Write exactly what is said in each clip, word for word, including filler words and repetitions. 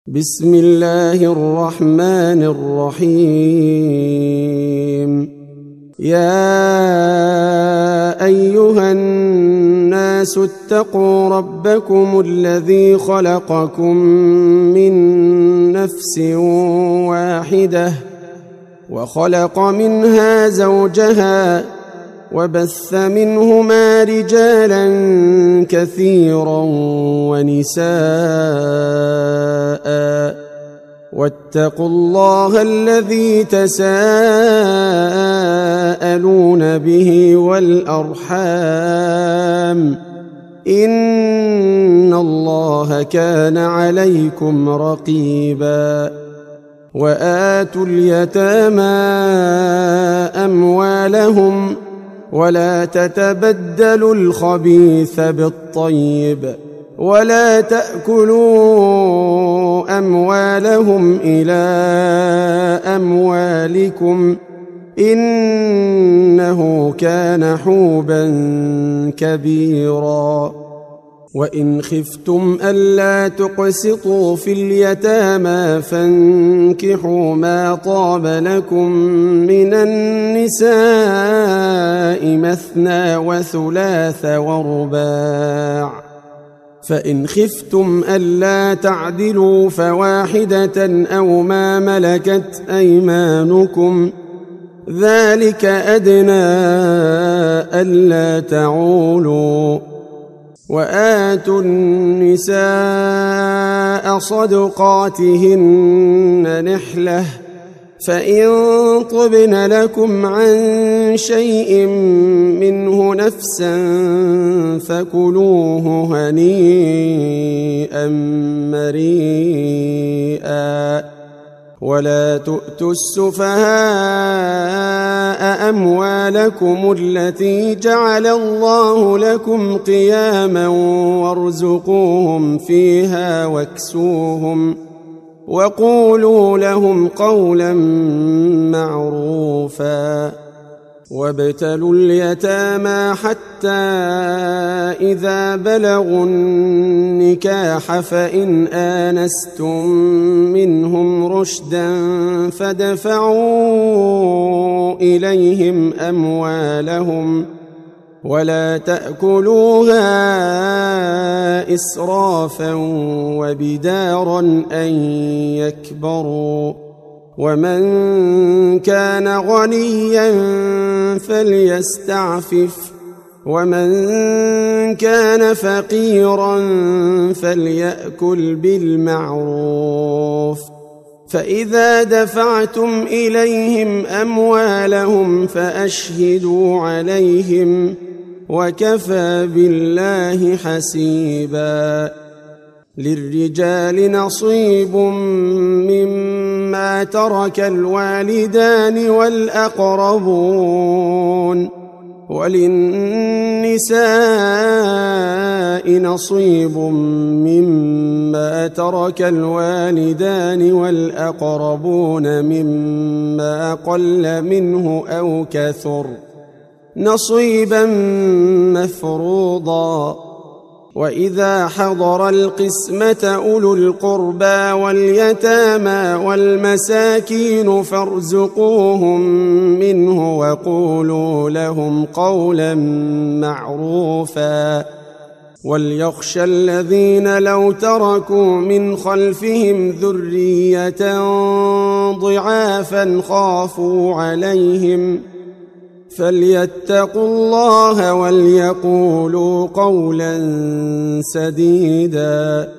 بسم الله الرحمن الرحيم. يا أيها الناس اتقوا ربكم الذي خلقكم من نفس واحدة وخلق منها زوجها وبث منهما رجالا كثيرا ونساء، واتقوا الله الذي تساءلون به والأرحام، إن الله كان عليكم رقيبا. وآتوا اليتامى أموالهم ولا تتبدلوا الخبيث بالطيب ولا تأكلوا أموالهم إلى أموالكم إنه كان حوبا كبيرا. وإن خفتم ألا تقسطوا في اليتامى فانكحوا ما طاب لكم من النساء مثنى وثلاث ورباع، فإن خفتم ألا تعدلوا فواحدة أو ما ملكت أيمانكم ذلك أدنى ألا تعولوا. وآتوا النساء صدقاتهن نحلة، فإن طبن لكم عن شيء منه نفسا فكلوه هنيئا مريئا. ولا تؤتوا السفهاء أموالكم التي جعل الله لكم قياما وارزقوهم فيها واكسوهم وقولوا لهم قولا معروفا. وابتلوا اليتامى حتى إذا بلغوا النكاح فإن آنستم منهم رشدا فادفعوا إليهم أموالهم ولا تأكلوها إسرافا وبدارا أن يكبروا. ومن كان غنيا فليستعفف ومن كان فقيرا فليأكل بالمعروف. فإذا دفعتم إليهم أموالهم فأشهدوا عليهم وكفى بالله حسيبا. للرجال نصيب مما ترك الوالدان والأقربون وللنساء نصيب مما ترك الوالدان والأقربون مما قل منه أو كثر نصيبا مفروضا. وإذا حضر القسمة أولو القربى واليتامى والمساكين فارزقوهم منه وقولوا لهم قولا معروفا. وليخشى الذين لو تركوا من خلفهم ذرية ضعافا خافوا عليهم فليتقوا الله وليقولوا قولا سديدا.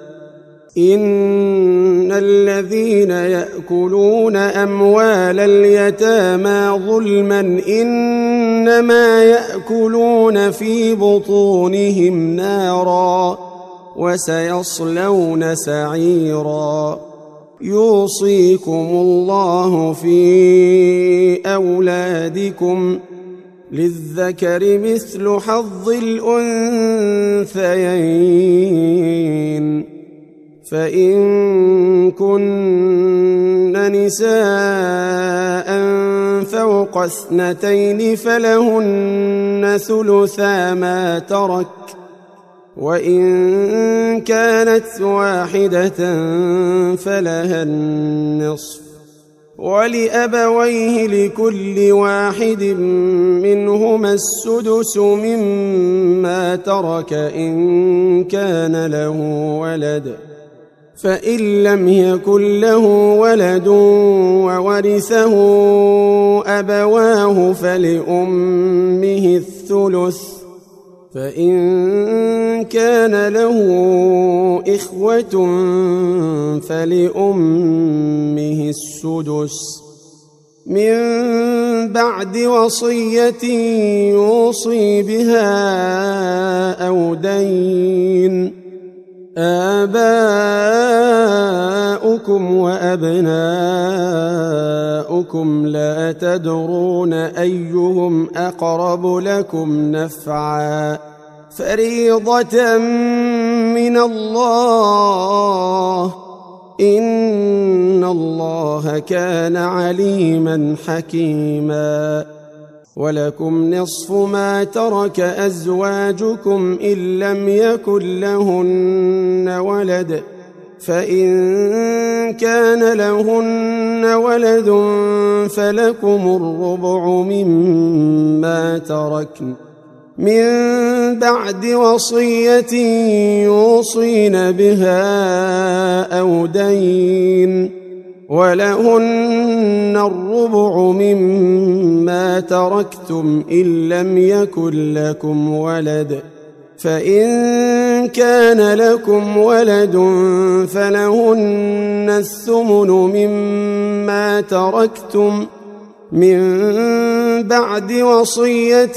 إن الذين يأكلون أموال اليتامى ظلما إنما يأكلون في بطونهم نارا وسيصلون سعيرا. يوصيكم الله في أولادكم للذكر مثل حظ الأنثيين، فإن كن نساء فوق اثنتين فلهن ثلثا ما ترك وإن كانت واحدة فلها النصف ولأبويه لكل واحد منهما السدس مما ترك إن كان له ولد فإن لم يكن له ولد وورثه أبواه فلأمه الثلث فإن كان له إخوة فلأمه السدس من بعد وصية يوصي بها أو دين آباؤكم وأبناؤكم لا تدرون أيهم أقرب لكم نفعا فريضة من الله إن الله كان عليما حكيما ولكم نصف ما ترك أزواجكم إن لم يكن لهن ولد فإن كان لهن ولد فلكم الربع مما تركن من بعد وصية يوصين بها أو دين ولهن الربع مما تركتم إن لم يكن لكم ولد فإن كان لكم ولد فلهن الثمن مما تركتم من بعد وصية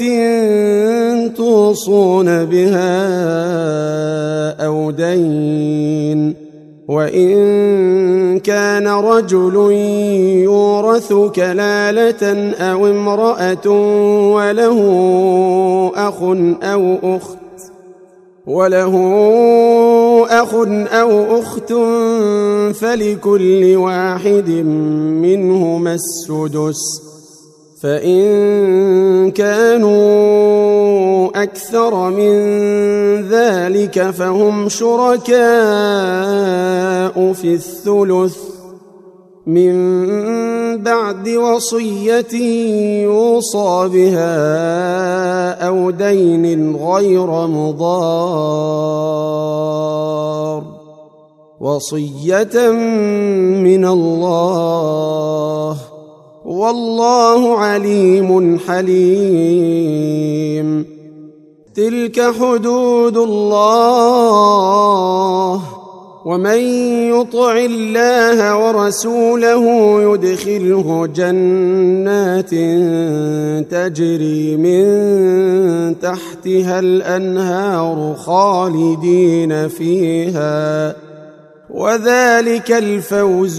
توصون بها أو دين وإن كان رجل يورث كلالة أو امرأة وله أخ أو أخت وله أخ أو أخت فلكل واحد منهما السدس فإن كانوا أكثر من ذلك فهم شركاء في الثلث من بعد وصية يوصى بها أو دين غير مضار وصية من الله والله عليم حليم تلك حدود الله ومن يطع الله ورسوله يدخله جنات تجري من تحتها الأنهار خالدين فيها وذلك الفوز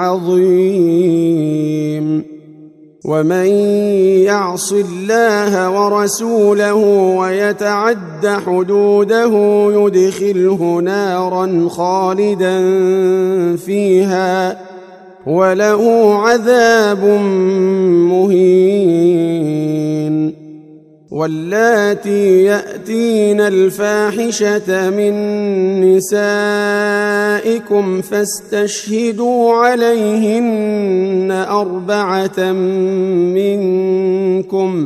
العظيم ومن يعص الله ورسوله ويتعد حدوده يدخله نارا خالدا فيها وله عذاب مهين واللاتي يأتين الفاحشة من نسائكم فاستشهدوا عليهن أربعة منكم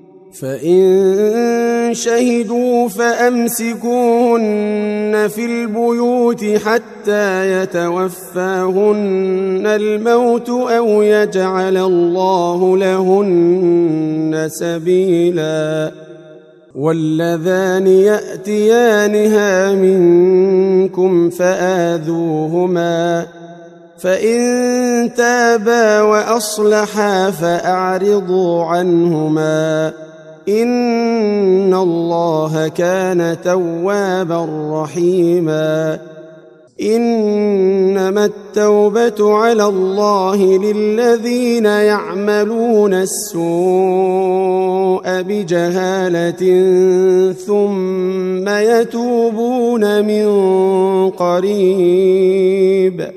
فإن شهدوا فأمسكوهن في البيوت حتى يتوفاهن الموت أو يجعل الله لهن سبيلا واللذان يأتيانها منكم فآذوهما فإن تابا وأصلحا فأعرضوا عنهما إن الله كان توابا رحيما إنما التوبة على الله للذين يعملون السوء بجهالة ثم يتوبون من قريب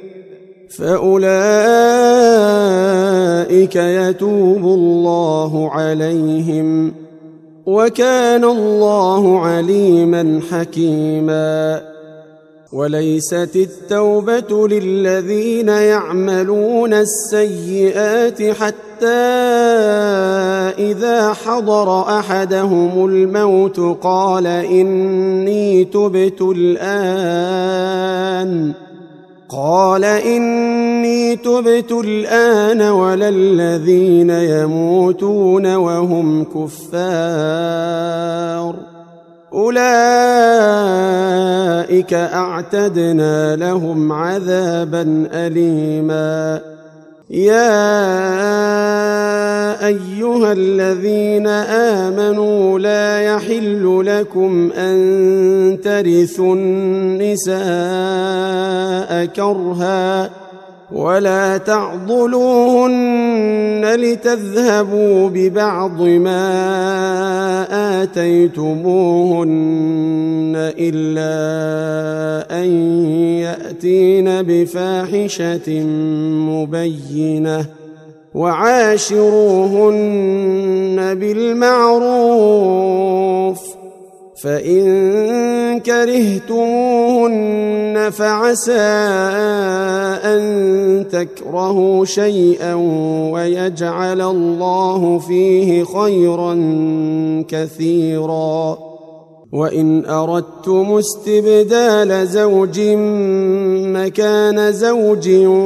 فأولئك يتوب الله عليهم وكان الله عليما حكيما. وليست التوبة للذين يعملون السيئات حتى إذا حضر أحدهم الموت قال إني تبت الآن قال إني تبت الآن ولا الذين يموتون وهم كفار أولئك أعتدنا لهم عذابا أليما. يا أيها الذين آمنوا لا يحل لكم أن ترثوا النساء كرها ولا تعضلوهن لتذهبوا ببعض ما آتيتموهن إلا أن يأتين بفاحشة مبينة وعاشروهن بالمعروف فإن كرهتموهن فعسى أن تكرهوا شيئا ويجعل الله فيه خيرا كثيرا. وإن أردتم استبدال زوج مكان زوج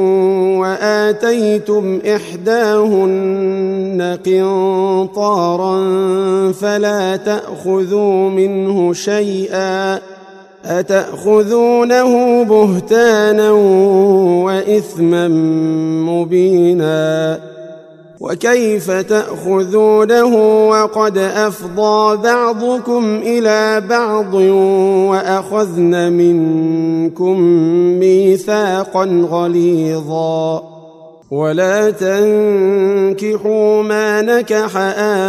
وآتيتم إحداهن قنطارا فلا تأخذوا منه شيئا أتأخذونه بهتانا وإثما مبينا. وكيف تأخذونه وقد أفضى بعضكم إلى بعض وأخذن منكم ميثاقا غليظا. ولا تنكحوا ما نكح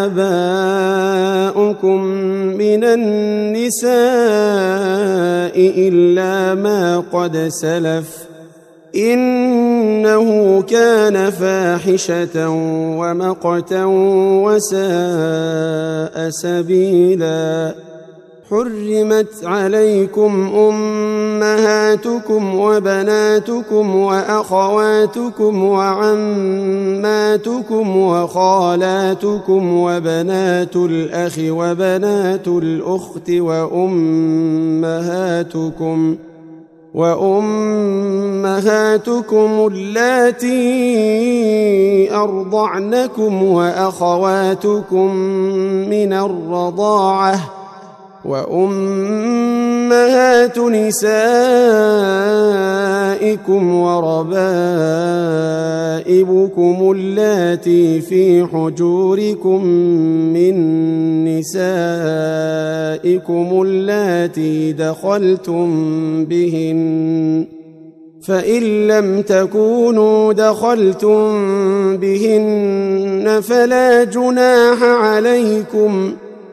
آباؤكم من النساء إلا ما قد سلف إنه كان فاحشة ومقتا وساء سبيلا. حرمت عليكم أمهاتكم وبناتكم وأخواتكم وعماتكم وخالاتكم وبنات الأخ وبنات الأخت وأمهاتكم وأمهاتكم اللاتي أرضعنكم وأخواتكم من الرضاعة وأمهات نسائكم وربائبكم اللاتي في حجوركم من نسائكم اللاتي دخلتم بهن فإن لم تكونوا دخلتم بهن فلا جناح عليكم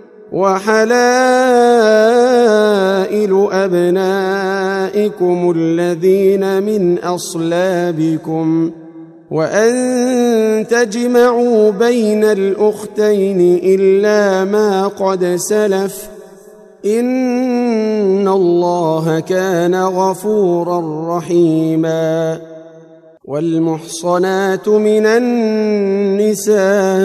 وحلائل أبنائكم الذين من أصلابكم وأن تجمعوا بين الأختين إلا ما قد سلف إن الله كان غفورا رحيما. والمحصنات من النساء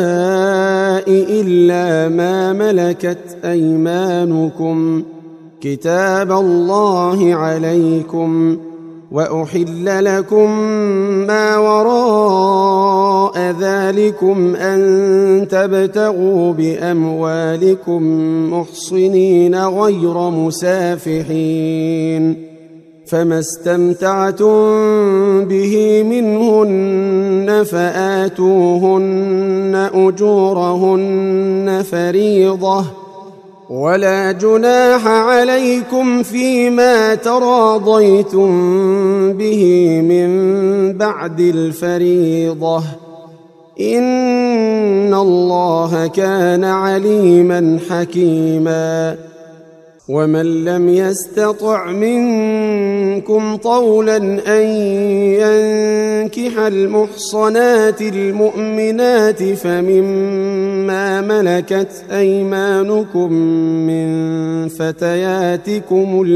إلا ما ملكت أيمانكم كتاب الله عليكم وأحل لكم ما وراء ذلكم أن تبتغوا بأموالكم محصنين غير مسافحين فما استمتعتم به منهن فآتوهن أجورهن فريضة ولا جناح عليكم فيما تراضيتم به من بعد الفريضة إن الله كان عليما حكيما. ومن لم يستطع منكم طولا أن ينكح المحصنات المؤمنات فمما ملكت أيمانكم من فتياتكم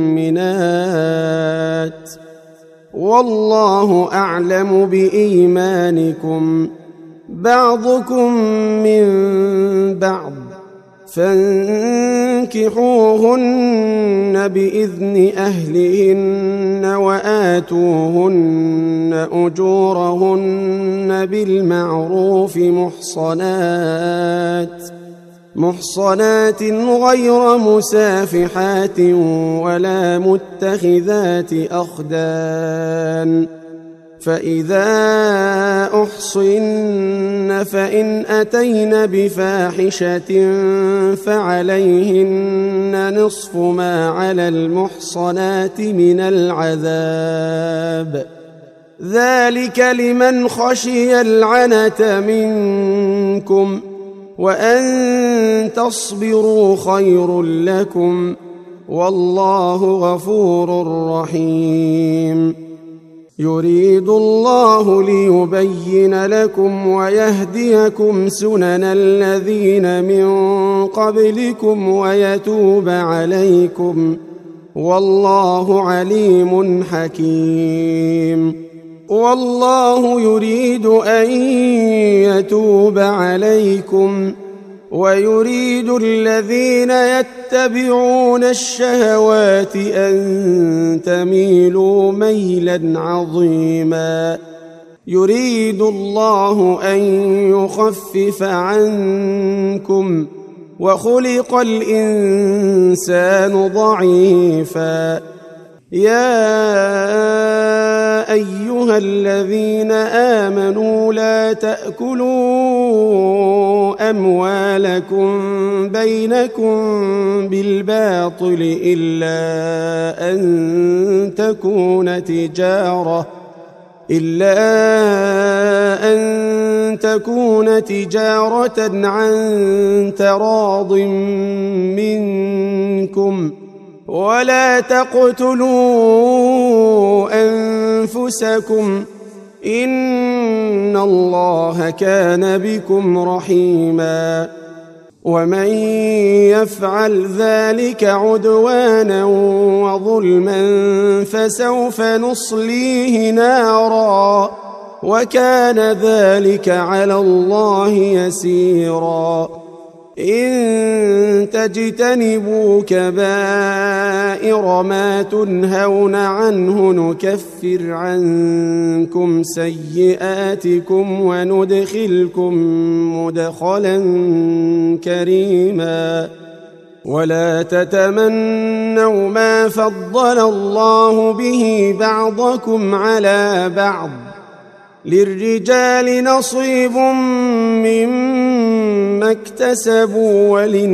المؤمنات والله أعلم بإيمانكم بعضكم من بعض فانكحوهن بإذن أهلهن وآتوهن أجورهن بالمعروف محصنات محصنات غير مسافحات ولا متخذات أخدان فإذا أحصن فإن أتين بفاحشة فعليهن نصف ما على المحصنات من العذاب ذلك لمن خشي العنة منكم وأن تصبروا خير لكم والله غفور رحيم يريد الله ليبين لكم ويهديكم سنن الذين من قبلكم ويتوب عليكم والله عليم حكيم والله يريد أن يتوب عليكم ويريد الذين يتبعون الشهوات أن تميلوا ميلا عظيما يريد الله أن يخفف عنكم وخلق الإنسان ضعيفا يا أيها الذين آمنوا لا تأكلوا أموالكم بينكم بالباطل إلا أن تكون تجارة إلا أن تكون تجارة عن تراض منكم ولا تقتلوا أنفسكم إن الله كان بكم رحيما ومن يفعل ذلك عدوانا وظلما فسوف نصليه نارا وكان ذلك على الله يسيرا إن تجتنبوا كبائر ما تنهون عنه نكفر عنكم سيئاتكم وندخلكم مدخلا كريما ولا تتمنوا ما فضل الله به بعضكم على بعض للرجال نصيب مما اكتسبوا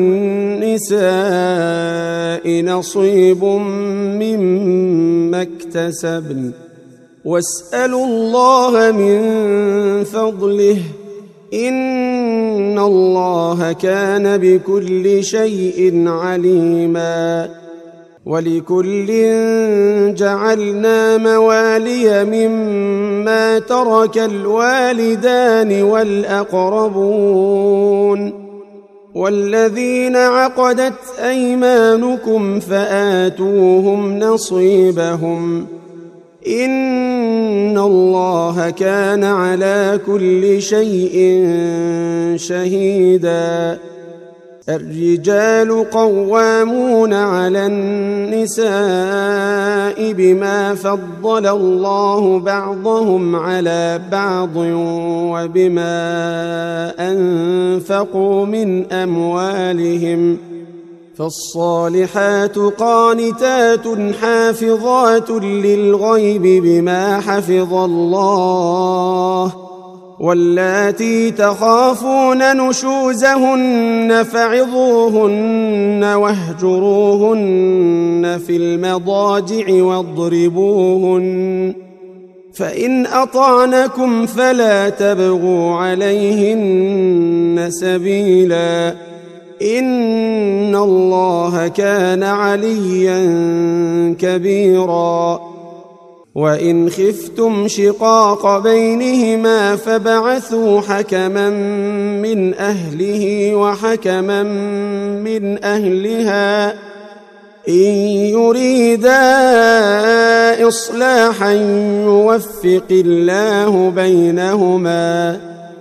وللنساء نصيب مما اكتسبن واسألوا الله من فضله إن الله كان بكل شيء عليما ولكل جعلنا موالي مما ترك الوالدان والأقربون والذين عقدت أيمانكم فآتوهم نصيبهم إن الله كان على كل شيء شهيدا الرجال قوامون على النساء بما فضل الله بعضهم على بعض وبما أنفقوا من أموالهم فالصالحات قانتات حافظات للغيب بما حفظ الله واللاتي تخافون نشوزهن فعظوهن واهجروهن في المضاجع واضربوهن فإن أطعنكم فلا تبغوا عليهن سبيلا إن الله كان عليا كبيرا وإن خفتم شقاق بينهما فابعثوا حكما من أهله وحكما من أهلها إن يريدا إصلاحا يوفق الله بينهما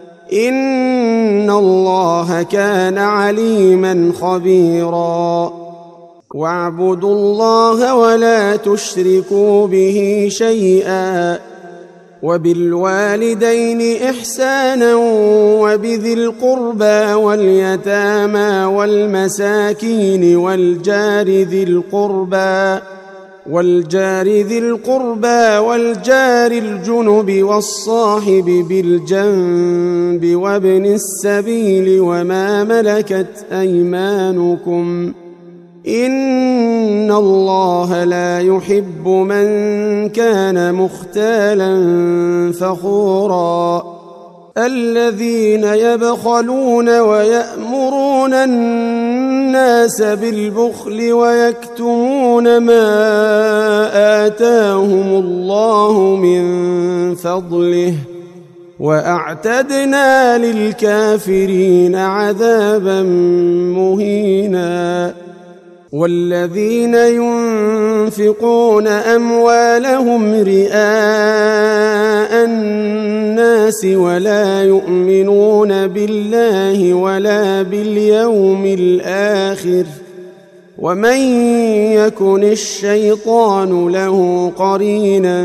إن الله كان عليما خبيرا واعبدوا الله ولا تشركوا به شيئا وبالوالدين إحسانا وبذي القربى واليتامى والمساكين والجار ذي القربى والجار ذي القربى والجار الجنب والصاحب بالجنب وابن السبيل وما ملكت أيمانكم إن الله لا يحب من كان مختالا فخورا الذين يبخلون ويأمرون الناس بالبخل ويكتمون ما آتاهم الله من فضله وأعتدنا للكافرين عذابا مهينا والذين ينفقون أموالهم رئاء الناس ولا يؤمنون بالله ولا باليوم الآخر ومن يكن الشيطان له قرينا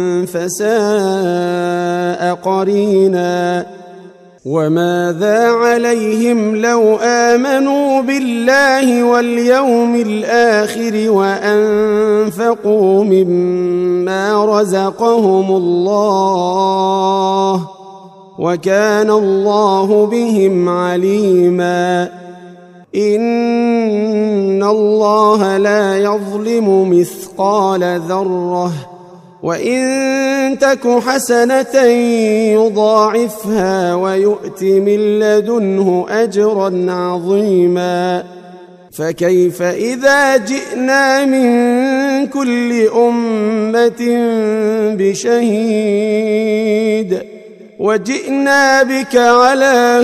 فساء قرينا وماذا عليهم لو آمنوا بالله واليوم الآخر وأنفقوا مما رزقهم الله وكان الله بهم عليما إن الله لا يظلم مثقال ذرة وإن تك حسنة يضاعفها ويؤت من لدنه أجرا عظيما فكيف إذا جئنا من كل أمة بشهيد وجئنا بك على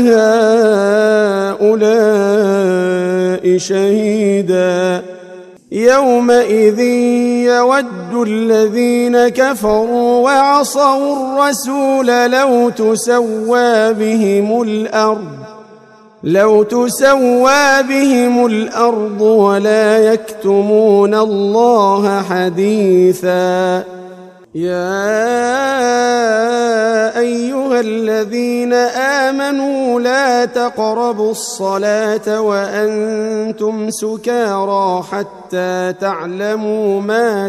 هؤلاء شهيدا يومئذ يود الذين كفروا وعصوا الرسول لو تسوى بهم الأرض لو تسوى بهم الأرض ولا يكتمون الله حديثا يا أيها الذين آمنوا لا تقربوا الصلاة وأنتم سكارى حتى تعلموا ما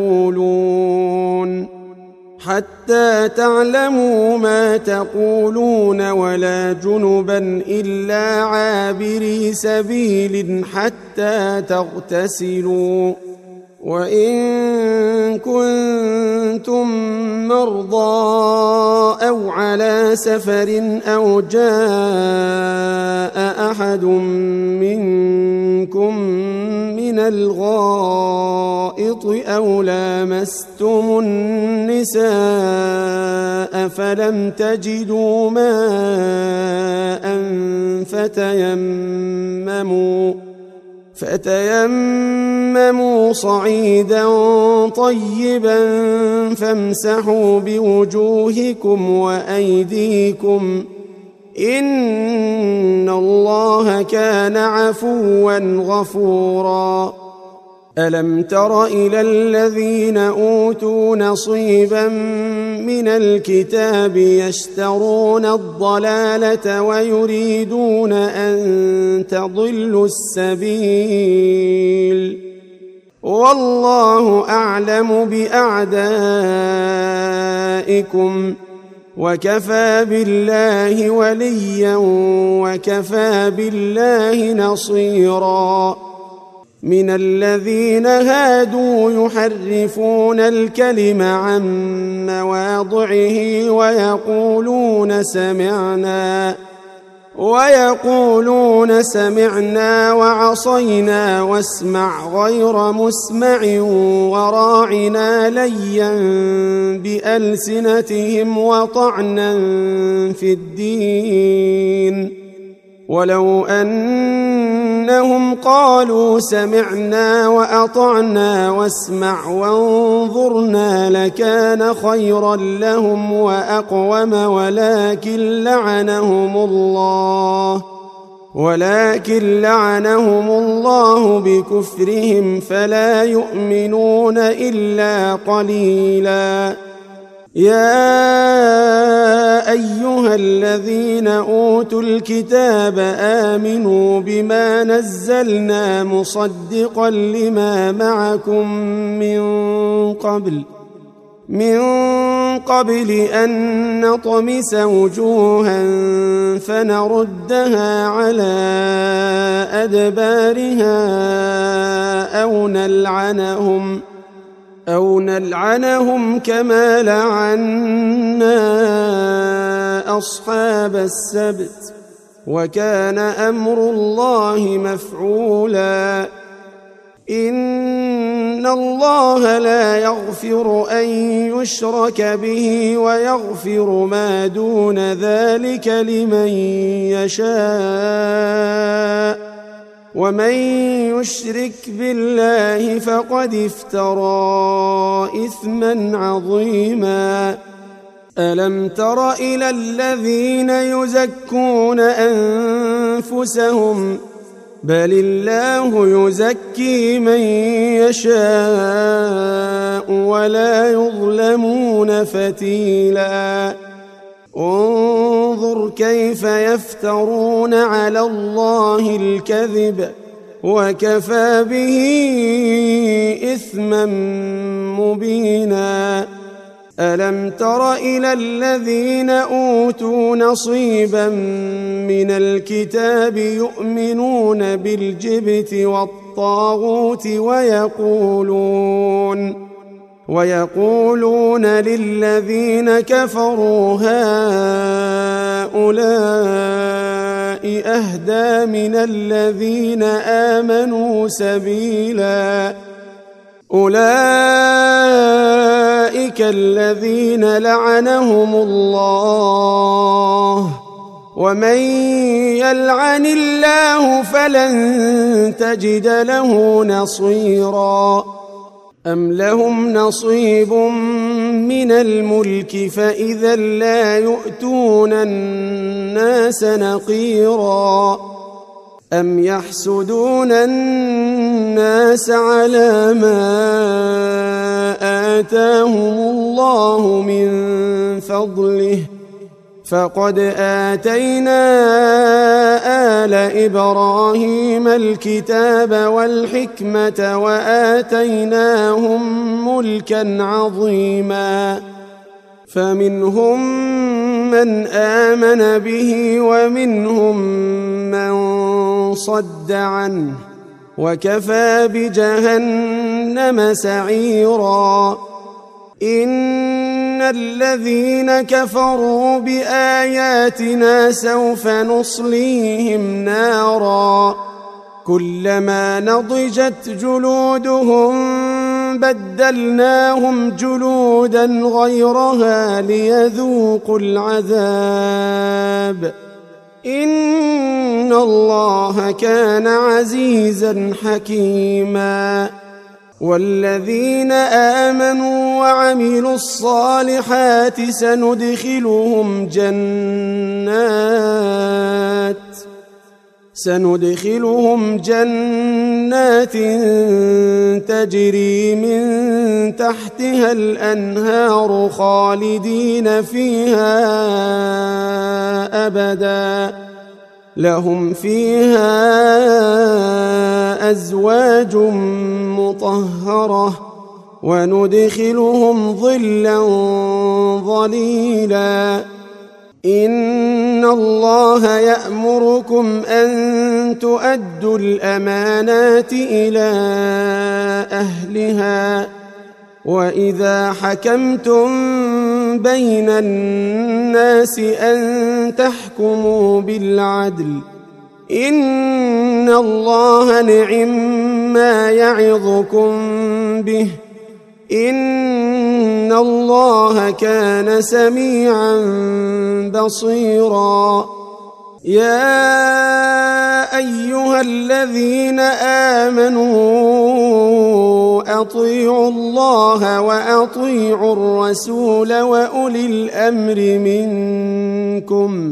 تقولون حتى تعلموا ما تقولون ولا جنبا إلا عابري سبيل حتى تغتسلوا وإن كنتم مرضى أو على سفر أو جاء أحد منكم من الغائط أو لامستم النساء فلم تجدوا ماء فتيمموا فتيمموا صعيدا طيبا فامسحوا بوجوهكم وأيديكم إن الله كان عفوا غفورا ألم تر إلى الذين أوتوا نصيبا من الكتاب يشترون الضلالة ويريدون أن تضلوا السبيل والله أعلم بأعدائكم وكفى بالله وليا وكفى بالله نصيرا من الذين هادوا يحرفون الكلم عن مواضعه ويقولون سمعنا ويقولون سمعنا وعصينا واسمع غير مسمع وراعنا ليا بألسنتهم وطعنا في الدين. ولو أنهم قالوا سمعنا وأطعنا واسمع وانظرنا لكان خيرا لهم وأقوم ولكن لعنهم الله ولكن لعنهم الله بكفرهم فلا يؤمنون إلا قليلا. يا أيها الذين أوتوا الكتاب آمنوا بما نزلنا مصدقا لما معكم من قبل من قبل أن نطمس وجوها فنردها على أدبارها أو نلعنهم أو نلعنهم كما لعنا أصحاب السبت وكان أمر الله مفعولا. إن الله لا يغفر أن يشرك به ويغفر ما دون ذلك لمن يشاء ومن يشرك بالله فقد افترى إثما عظيما. ألم تر إلى الذين يزكون أنفسهم بل الله يزكي من يشاء ولا يظلمون فتيلا. انظر كيف يفترون على الله الكذب وكفى به إثما مبينا. ألم تر إلى الذين أوتوا نصيبا من الكتاب يؤمنون بالجبت والطاغوت ويقولون ويقولون للذين كفروا هؤلاء أهدى من الذين آمنوا سبيلا. أولئك الذين لعنهم الله ومن يلعن الله فلن تجد له نصيرا. أم لهم نصيب من الملك فإذا لا يؤتون الناس نقيرا. أم يحسدون الناس على ما آتاهم الله من فضله فقد آتينا آل إبراهيم الكتاب والحكمة وآتيناهم ملكا عظيما. فمنهم من آمن به ومنهم من صد عنه وكفى بجهنم سعيرا. إن الذين كفروا بآياتنا سوف نصليهم نارا كلما نضجت جلودهم بدلناهم جلودا غيرها ليذوقوا العذاب إن الله كان عزيزا حكيما. والذين آمنوا وعملوا الصالحات سندخلهم جنات سندخلهم جنات تجري من تحتها الأنهار خالدين فيها أبدا لهم فيها أزواج مطهرة وندخلهم ظلا ظليلا. إن الله يأمركم أن تؤدوا الأمانات إلى أهلها وإذا حكمتم بين الناس أن تحكموا بالعدل إن الله نعم ما يعظكم به إن الله كان سميعا بصيرا. يا أيها الذين آمنوا أطيعوا الله وأطيعوا الرسول وأولي الأمر منكم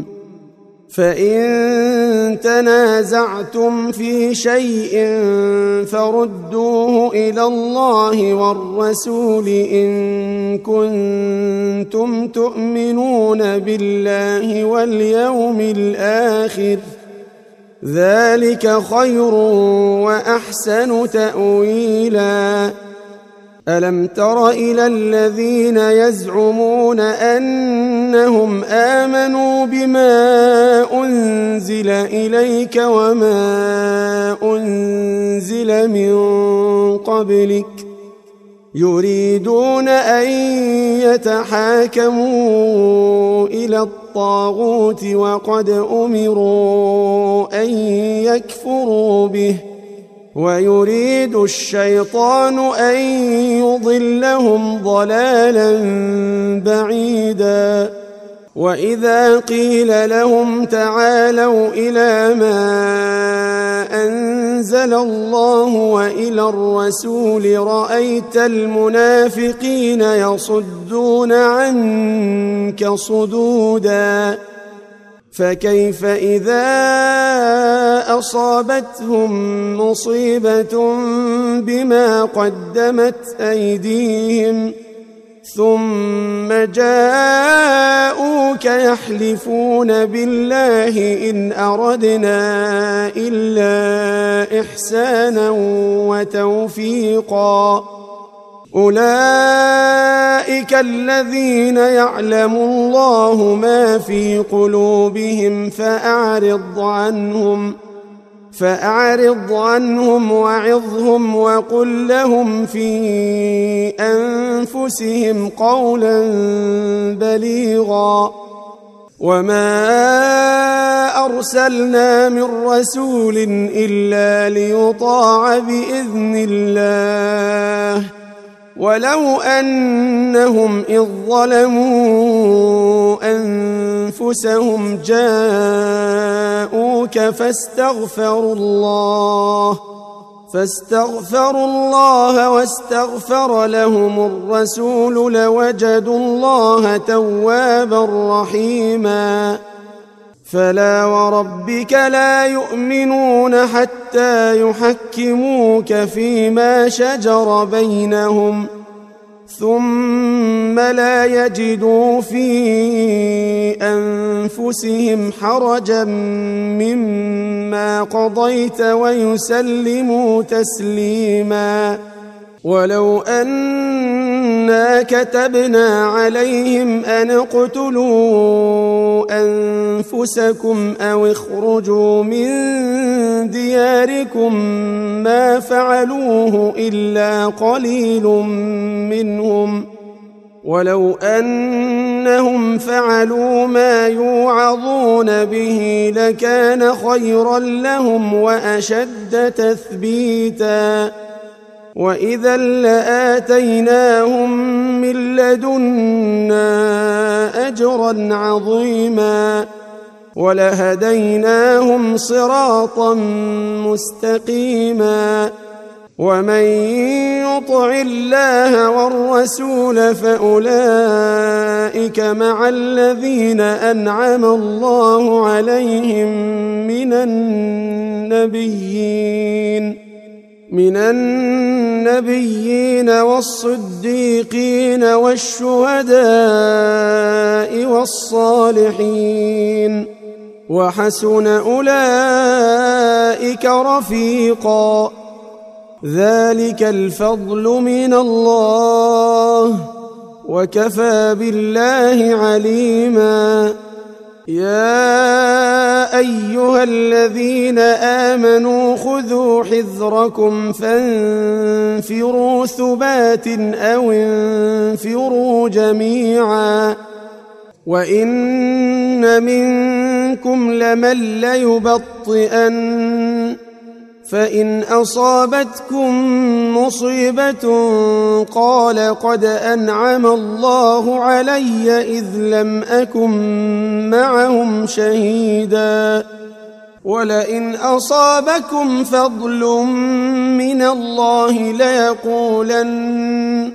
فإن تنازعتم في شيء فردوه إلى الله والرسول إن كنتم تؤمنون بالله واليوم الآخر ذلك خير وأحسن تأويلا. ألم تر إلى الذين يزعمون أنهم آمنوا بما أنزل إليك وما أنزل من قبلك يريدون أن يتحاكموا إلى الطاغوت وقد أمروا أن يكفروا به ويريد الشيطان أن يضلهم ضلالا بعيدا. وإذا قيل لهم تعالوا إلى ما أنزل الله وإلى الرسول رأيت المنافقين يصدون عنك صدودا. فكيف إذا أصابتهم مصيبة بما قدمت أيديهم ثم جاءوك يحلفون بالله إن أردنا إلا إحسانا وتوفيقا أولئك الذين يعلم الله ما في قلوبهم فأعرض عنهم فأعرض عنهم وعظهم وقل لهم في أنفسهم قولا بليغا. وما أرسلنا من رسول إلا ليطاع بإذن الله ولو أنهم إذ ظلموا أنفسهم جاءوك فاستغفروا الله فاستغفروا الله واستغفر لهم الرسول لوجدوا الله توابا رحيما. فلا وربك لا يؤمنون حتى يحكموك فيما شجر بينهم ثم لا يجدوا في أنفسهم حرجا مما قضيت ويسلموا تسليما. ولو أنا كتبنا عليهم أن اقتلوا أنفسكم أو اخرجوا من دياركم ما فعلوه إلا قليل منهم ولو أنهم فعلوا ما يوعظون به لكان خيرا لهم وأشد تثبيتا. وإذا لآتيناهم من لدنا أجرا عظيما ولهديناهم صراطا مستقيما. ومن يطع الله والرسول فأولئك مع الذين أنعم الله عليهم من النبيين من النبيين والصديقين والشهداء والصالحين وحسن أولئك رفيقا. ذلك الفضل من الله وكفى بالله عليما. يا أيها الذين آمنوا خذوا حذركم فانفروا ثبات أو انفروا جميعا وإن منكم لمن ليبطئن فإن أصابتكم مصيبة قال قد أنعم الله علي إذ لم أكن معهم شهيدا ولئن أصابكم فضل من الله ليقولن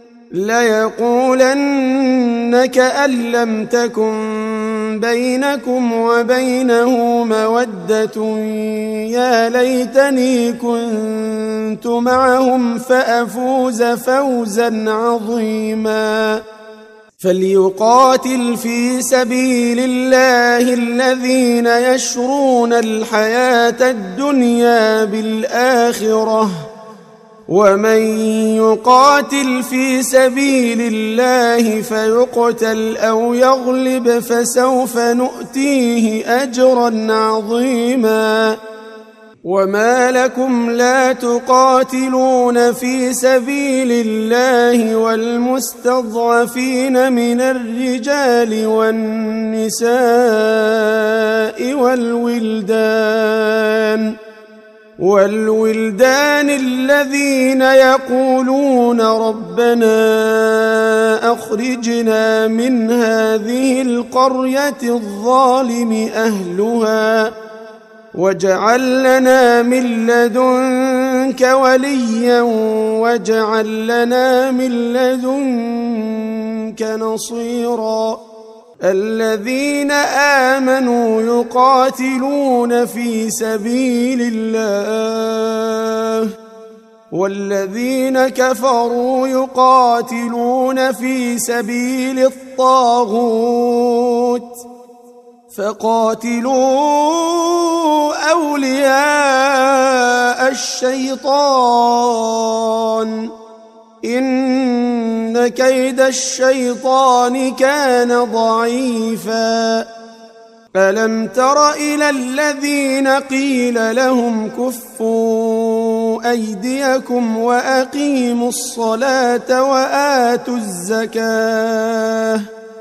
ليقولن كأن لم تكن بينكم وبينه مودة يا ليتني كنت معهم فأفوز فوزا عظيما فليقاتل في سبيل الله الذين يشرون الحياة الدنيا بالآخرة ومن يقاتل في سبيل الله فيقتل أو يغلب فسوف نؤتيه أجرا عظيما وما لكم لا تقاتلون في سبيل الله والمستضعفين من الرجال والنساء والولدان والولدان الذين يقولون ربنا أخرجنا من هذه القرية الظالم أهلها واجعل لنا من لدنك وليا واجعل لنا من لدنك نصيرا الذين آمنوا يقاتلون في سبيل الله والذين كفروا يقاتلون في سبيل الطاغوت فقاتلوا أولياء الشيطان إن كيد الشيطان كان ضعيفا ألم تر إلى الذين قيل لهم كفوا أيديكم وأقيموا الصلاة وآتوا الزكاة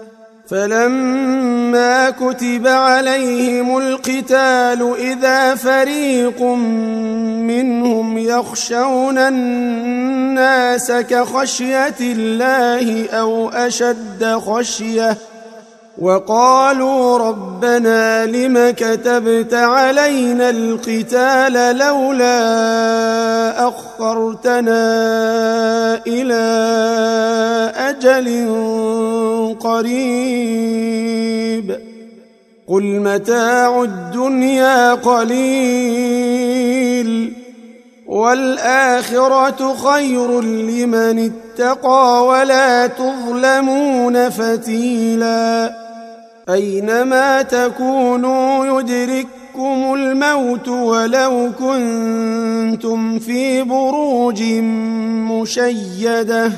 فلما كتب عليهم القتال إذا فريق منهم يخشون الناس كخشية الله أو أشد خشية وقالوا ربنا لم كتبت علينا القتال لولا أخرتنا إلى أجل قريب قل متاع الدنيا قليل والآخرة خير لمن اتقى ولا تظلمون فتيلا أينما تكونوا يدرككم الموت ولو كنتم في بروج مشيدة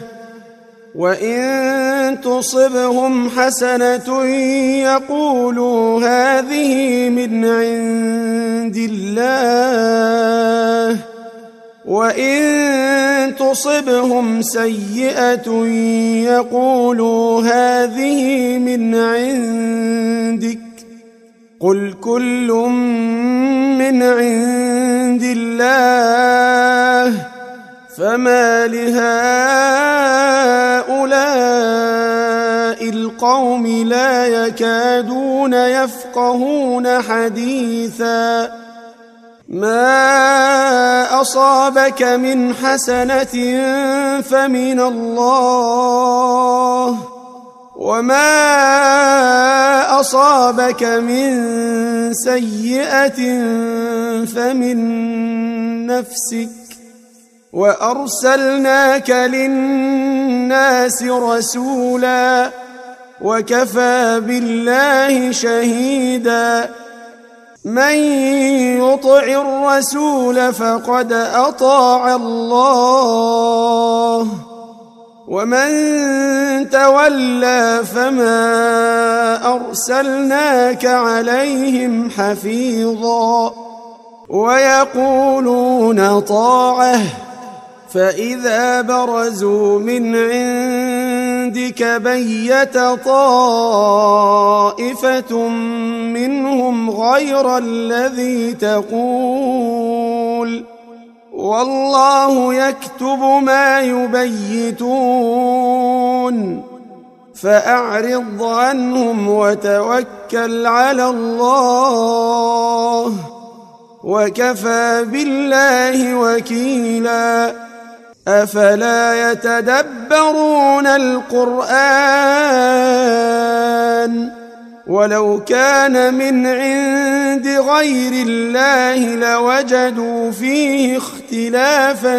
وإن تصبهم حسنة يقولوا هذه من عند الله وإن تصبهم سيئة يقولوا هذه من عندك قل كل من عند الله فما لهؤلاء القوم لا يكادون يفقهون حديثا ما أصابك من حسنة فمن الله وما أصابك من سيئة فمن نفسك وأرسلناك للناس رسولا وكفى بالله شهيدا من يطع الرسول فقد أطاع الله ومن تولى فما أرسلناك عليهم حفيظا ويقولون طاعة فإذا برزوا من عندك بيت طائفة منهم غير الذي تقول والله يكتب ما يبيتون فأعرض عنهم وتوكل على الله وكفى بالله وكيلا أفلا يتدبرون القرآن ولو كان من عند غير الله لوجدوا فيه اختلافا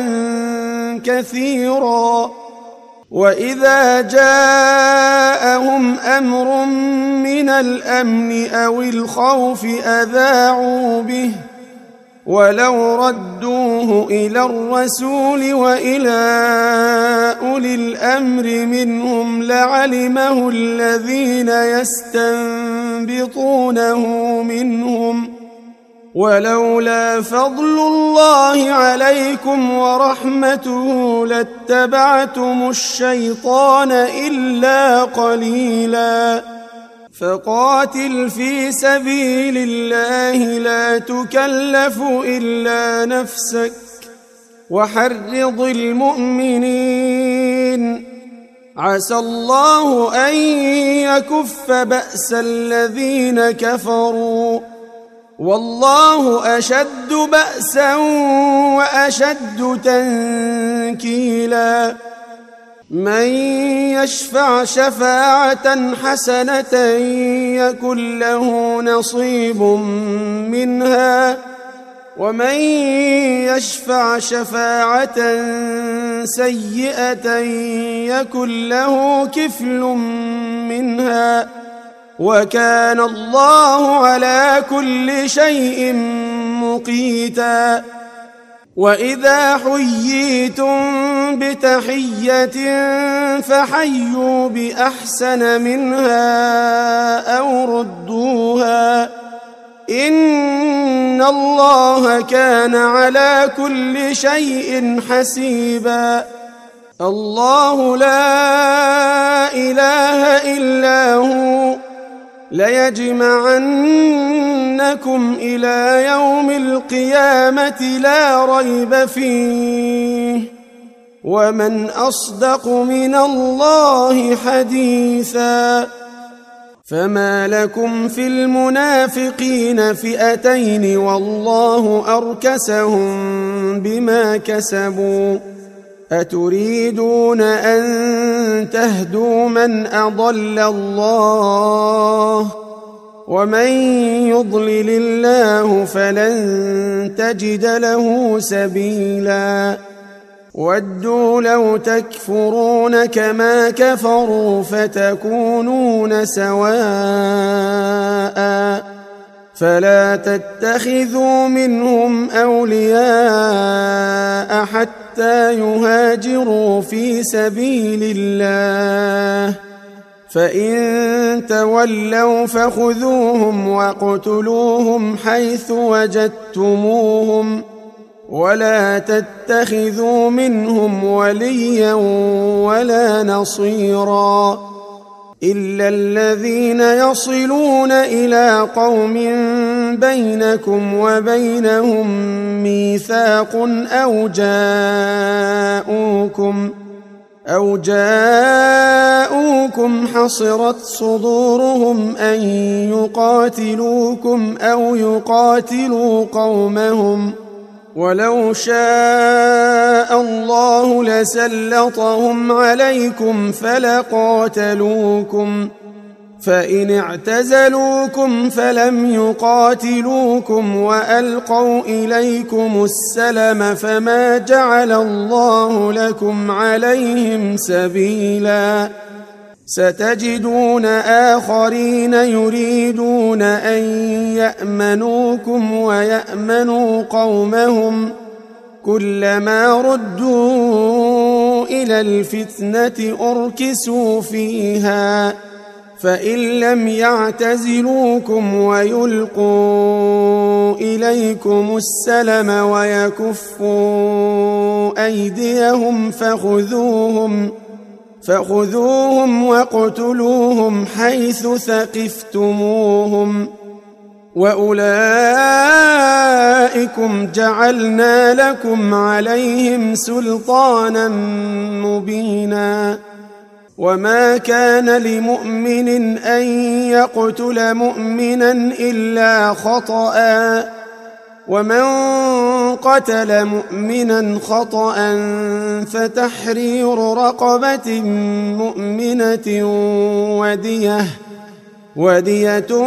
كثيرا وإذا جاءهم أمر من الأمن أو الخوف أذاعوا به ولو ردوه إلى الرسول وإلى أولي الأمر منهم لعلمه الذين يستنبطونه منهم ولولا فضل الله عليكم ورحمته لاتبعتم الشيطان إلا قليلا فقاتل في سبيل الله لا تكلف إلا نفسك وحرض المؤمنين عسى الله أن يكف بأس الذين كفروا والله أشد بأسا وأشد تنكيلا من يشفع شفاعة حسنة يكن له نصيب منها ومن يشفع شفاعة سيئة يكن له كفل منها وكان الله على كل شيء مقيتا وإذا حييتم بتحية فحيوا بأحسن منها أو ردوها إن الله كان على كل شيء حسيبا الله لا إله إلا هو ليجمعنكم إلى يوم القيامة لا ريب فيه ومن أصدق من الله حديثا فما لكم في المنافقين فئتين والله أركسهم بما كسبوا أتريدون أن تهدوا من أضل الله ومن يضلل الله فلن تجد له سبيلا ودوا لو تكفرون كما كفروا فتكونون سواء فلا تتخذوا منهم أولياء حتى يهاجروا في سبيل الله فإن تولوا فخذوهم واقتلوهم حيث وجدتموهم ولا تتخذوا منهم وليا ولا نصيرا إلا الذين يصلون إلى قوم بينكم وبينهم ميثاق أو جاءوكم أو جاءوكم حصرت صدورهم أن يقاتلوكم أو يقاتلوا قومهم ولو شاء الله لسلطهم عليكم فلقاتلوكم فإن اعتزلوكم فلم يقاتلوكم وألقوا إليكم السلم فما جعل الله لكم عليهم سبيلا ستجدون آخرين يريدون أن يأمنوكم ويأمنوا قومهم كلما ردوا إلى الفتنة أركسوا فيها فإن لم يعتزلوكم ويلقوا إليكم السلم ويكفوا أيديهم فخذوهم فخذوهم واقتلوهم حيث ثقفتموهم وأولئكم جعلنا لكم عليهم سلطانا مبينا وما كان لمؤمن أن يقتل مؤمنا إلا خطأ ومن قتل مؤمنا خطأ فتحرير رقبة مؤمنة ودية ودية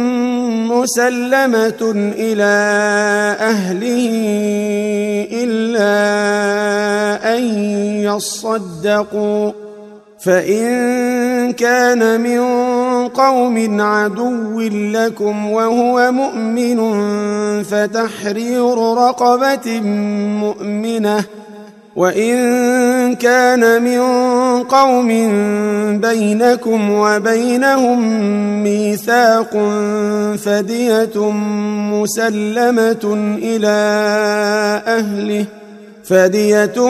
مسلمة إلى أهله إلا أن يصدقوا فإن كان من قوم عدو لكم وهو مؤمن فتحرير رقبة مؤمنة وإن كان من قوم بينكم وبينهم ميثاق فدية مسلمة إلى أهله فدية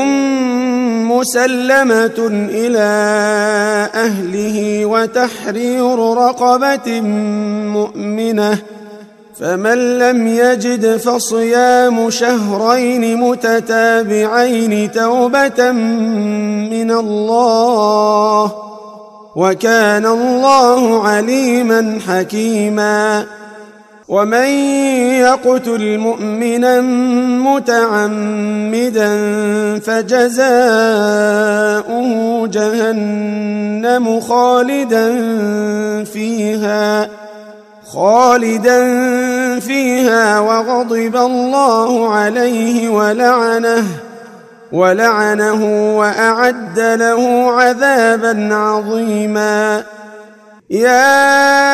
مسلمة إلى أهله وتحرير رقبة مؤمنة فمن لم يجد فصيام شهرين متتابعين توبة من الله وكان الله عليما حكيما ومن يقتل مؤمنا متعمدا فجزاؤه جهنم خالدا فيها خالدا فيها وغضب الله عليه ولعنه ولعنه وأعد له عذابا عظيما يا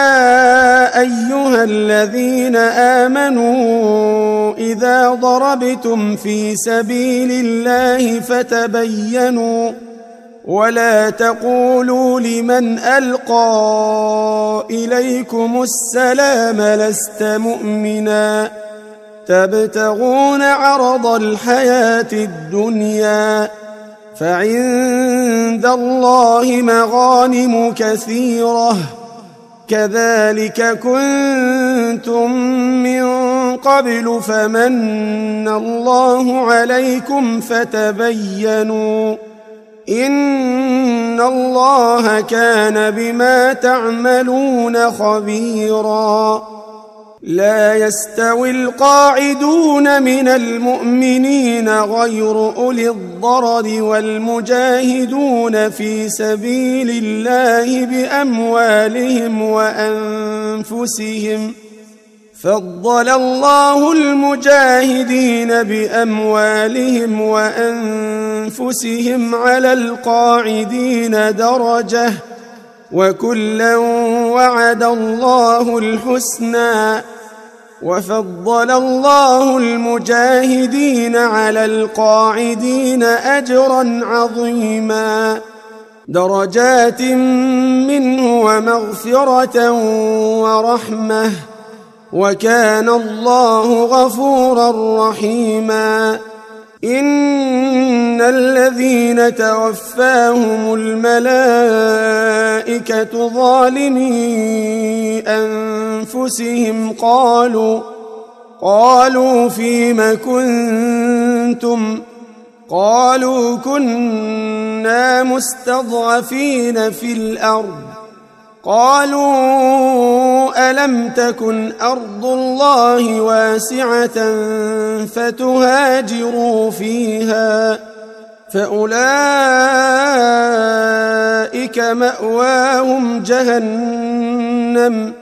أيها الذين آمنوا إذا ضربتم في سبيل الله فتبينوا ولا تقولوا لمن ألقى إليكم السلام لست مؤمنا تبتغون عرض الحياة الدنيا فعند الله مغانم كثيرة كذلك كنتم من قبل فمن الله عليكم فتبينوا إن الله كان بما تعملون خبيرا لا يستوي القاعدون من المؤمنين غير أولي الضرر والمجاهدون في سبيل الله بأموالهم وأنفسهم فضل الله المجاهدين بأموالهم وأنفسهم على القاعدين درجة وكلا وعد الله الحسنى وفضل الله المجاهدين على القاعدين أجرا عظيما درجات منه ومغفرة ورحمة وكان الله غفورا رحيما إن الذين توفاهم الملائكة ظالمي أنفسهم قالوا قالوا فيم كنتم قالوا كنا مستضعفين في الأرض قالوا ألم تكن أرض الله واسعة فتهاجروا فيها فأولئك مأواهم جهنم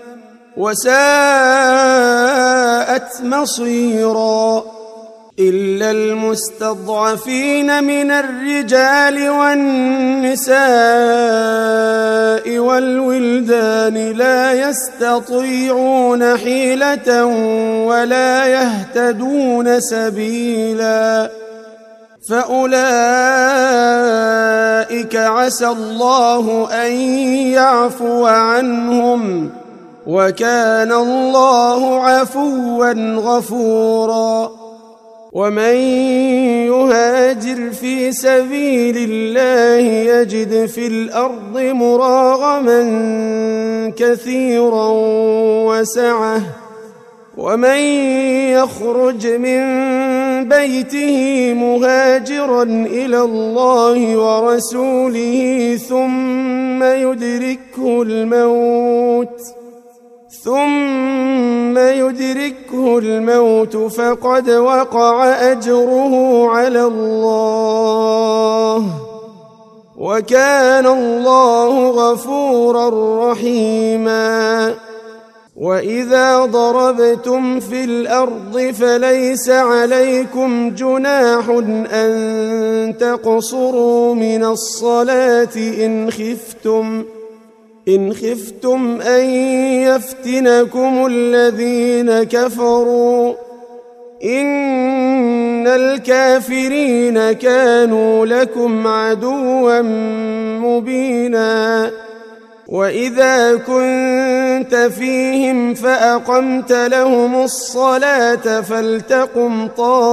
وساءت مصيرا إلا المستضعفين من الرجال والنساء والولدان لا يستطيعون حيلة ولا يهتدون سبيلا فأولئك عسى الله أن يعفو عنهم، وكان الله عفوا غفورا. ومن يهاجر في سبيل الله يجد في الأرض مراغما كثيرا وسعة، ومن يخرج من بيته مهاجرا إلى الله ورسوله ثم يدركه الموت ثم يدركه الموت فقد وقع أجره على الله، وكان الله غفورا رحيما. وإذا ضربتم في الأرض فليس عليكم جناح أن تقصروا من الصلاة إن خفتم إن خفتم أن يفتنكم الذين كفروا، إن الكافرين كانوا لكم عدوا مبينا. وإذا كنت فيهم فأقمت لهم الصلاة فلتقم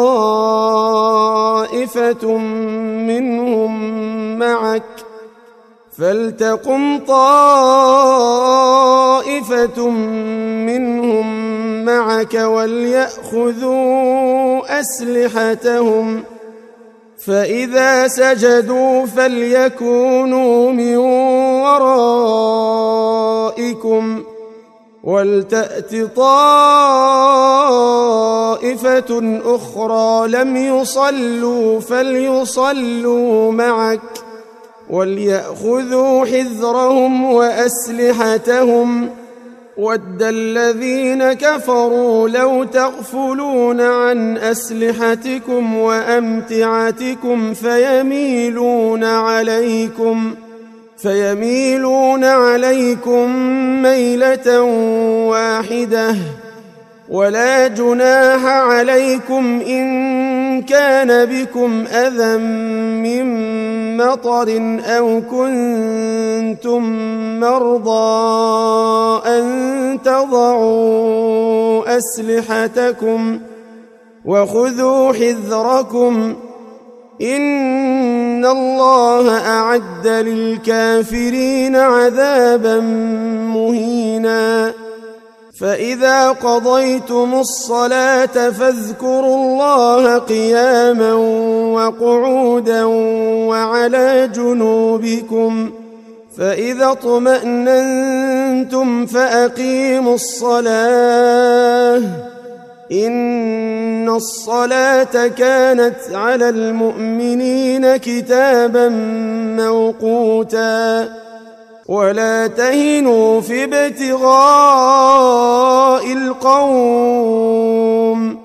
طائفة منهم معك فلتقم طائفة منهم معك وليأخذوا أسلحتهم، فإذا سجدوا فليكونوا من ورائكم ولتأت طائفة أخرى لم يصلوا فليصلوا معك وليأخذوا حذرهم وأسلحتهم. ود الذين كفروا لو تغفلون عن أسلحتكم وأمتعتكم فيميلون عليكم فيميلون عليكم ميلة واحدة، ولا جناح عليكم إن كان بكم أذى من مطر أو كنتم مرضى أن تضعوا أسلحتكم وخذوا حذركم، إن الله أعد للكافرين عذابا مهينا. فإذا قضيتم الصلاة فاذكروا الله قياما وقعودا وعلى جنوبكم، فإذا اطمأننتم فأقيموا الصلاة، إن الصلاة كانت على المؤمنين كتابا موقوتا. ولا تهنوا في ابتغاء القوم،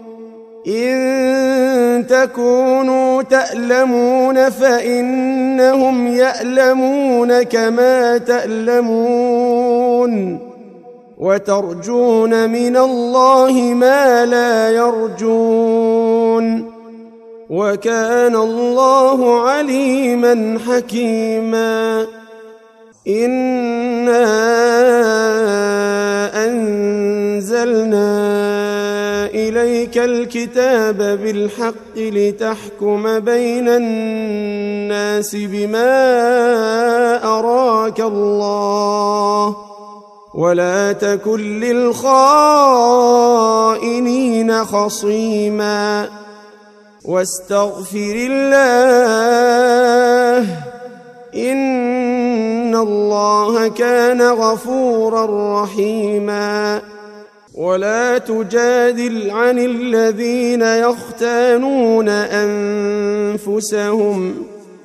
إن تكونوا تألمون فإنهم يألمون كما تألمون، وترجون من الله ما لا يرجون، وكان الله عليما حكيما. إنا أنزلنا إليك الكتاب بالحق لتحكم بين الناس بما أراك الله، ولا تكن للخائنين خصيما، واستغفر الله، إن الله كان غفورا رحيما. ولا تجادل عن الذين يختانون أنفسهم،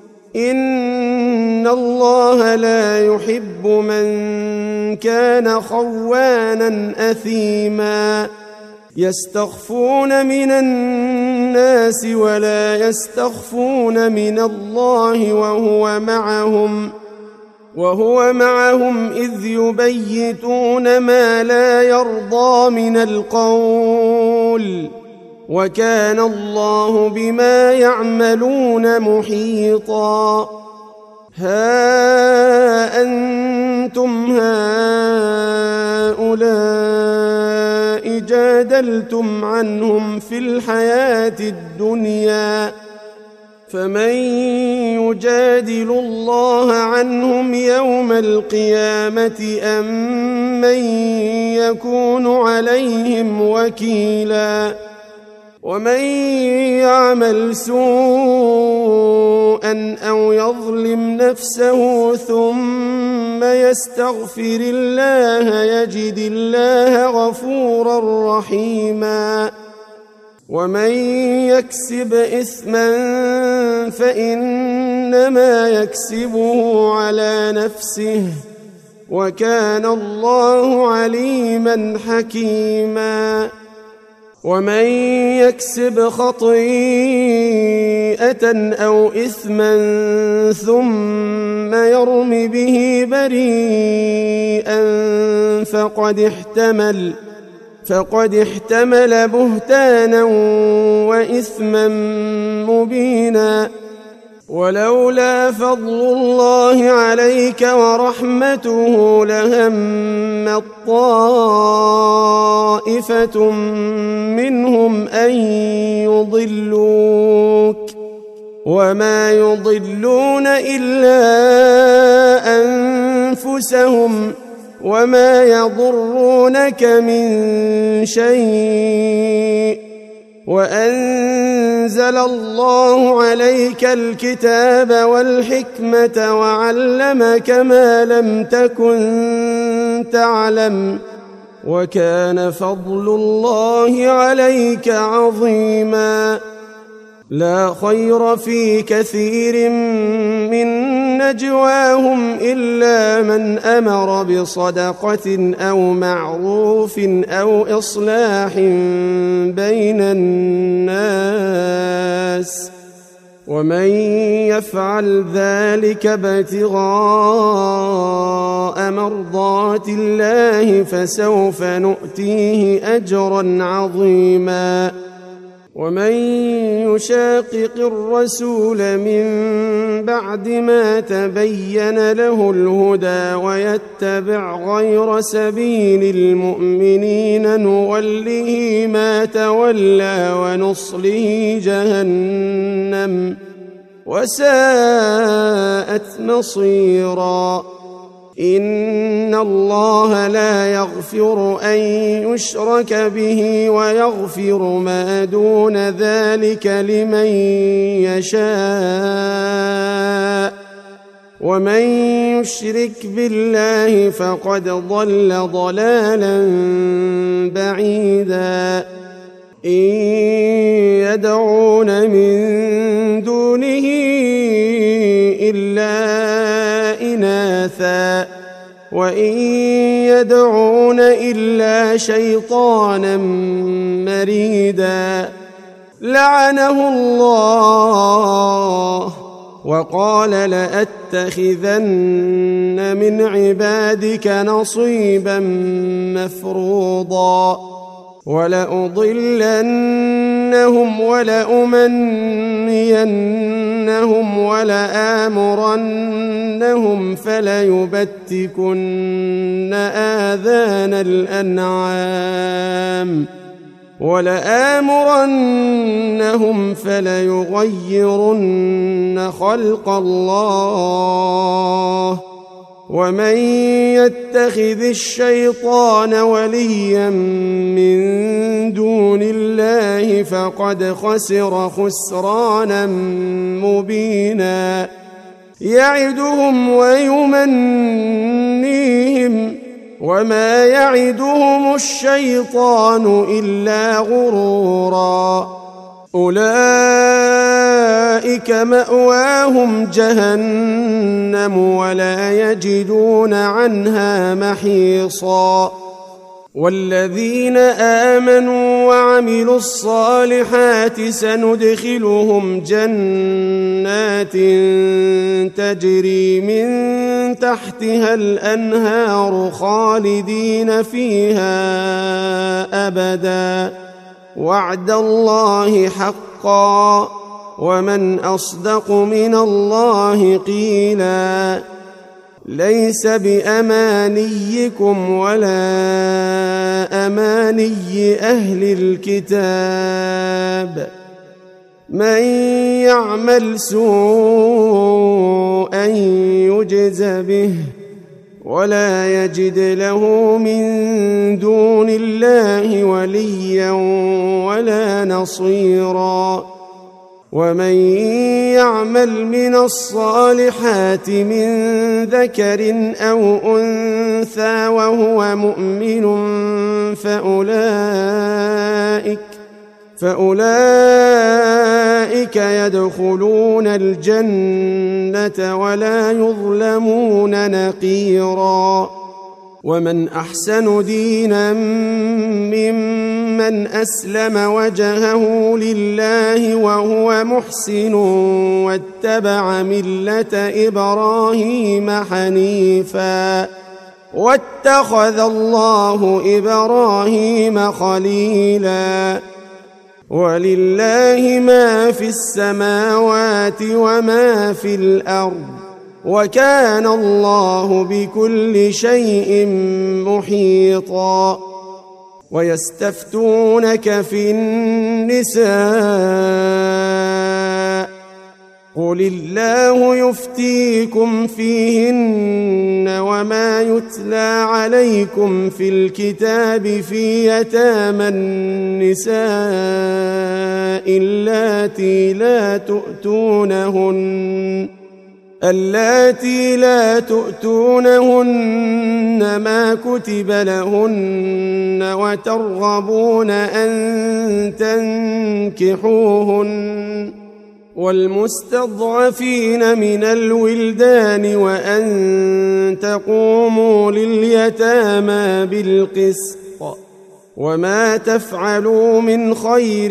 إن الله لا يحب من كان خوانا أثيما. يستخفون من الناس ولا يستخفون من الله وهو معهم وهو معهم إذ يبيتون ما لا يرضى من القول، وكان الله بما يعملون محيطا. ها أنتم هؤلاء جادلتم عنهم في الحياة الدنيا، فمن يجادل الله عنهم يوم القيامة أم من يكون عليهم وكيلا؟ ومن يعمل سوءا أو يظلم نفسه ثم يستغفر الله يجد الله غفورا رحيما. ومن يكسب إثما فإنما يكسبه على نفسه، وكان الله عليما حكيما. ومن يكسب خطيئة أو إثما ثم يرم به بريئا فقد احتمل فقد احتمل بهتانا وإثما مبينا. ولولا فضل الله عليك ورحمته لهمت طائفة منهم أن يضلوك، وما يضلون إلا أنفسهم، وما يضرونك من شيء. وأنزل الله عليك الكتاب والحكمة وعلمك ما لم تكن تعلم، وكان فضل الله عليك عظيما. لا خير في كثير من نجواهم إلا من أمر بصدقة أو معروف أو إصلاح بين الناس، ومن يفعل ذلك ابتغاء مرضات الله فسوف نؤتيه أجرا عظيما. ومن يشاقق الرسول من بعد ما تبين له الهدى ويتبع غير سبيل المؤمنين نوله ما تولى ونصله جهنم وساءت مصيرا. إن الله لا يغفر أن يشرك به ويغفر ما دون ذلك لمن يشاء، ومن يشرك بالله فقد ضل ضلالا بعيدا. إن يدعون من دونه إلا إناثا وإن يدعون إلا شيطانا مريدا لعنه الله وقال لأتخذن من عبادك نصيبا مفروضا ولأضلنهم ولأمنينهم ولآمرنهم فليبتكن آذان الأنعام ولآمرنهم فليغيرن خلق الله ومن يتخذ الشيطان وليا من دون الله فقد خسر خسرانا مبينا. يعدهم ويمنيهم وما يعدهم الشيطان إلا غرورا. أولئك مأواهم جهنم ولا يجدون عنها محيصا. والذين آمنوا وعملوا الصالحات سندخلهم جنات تجري من تحتها الأنهار خالدين فيها أبدا وعد الله حقا ومن أصدق من الله قيلا ليس بأمانيكم ولا أماني أهل الكتاب من يعمل سوءا يجز به ولا يجد له من دون الله وليا ولا نصيرا ومن يعمل من الصالحات من ذكر أو أنثى وهو مؤمن فأولئك فأولئك يدخلون الجنة ولا يظلمون نقيرا ومن أحسن دينا ممن أسلم وجهه لله وهو محسن واتبع ملة إبراهيم حنيفا واتخذ الله إبراهيم خليلا ولله ما في السماوات وما في الأرض وكان الله بكل شيء محيطا ويستفتونك في النساء قل الله يفتيكم فيهن وما يتلى عليكم في الكتاب في يتامى النساء اللاتي لا تؤتونهن اللاتي لا تؤتونهن ما كتب لهن وترغبون أن تنكحوهن والمستضعفين من الولدان وأن تقوموا لليتامى بالقسط وما تفعلوا من خير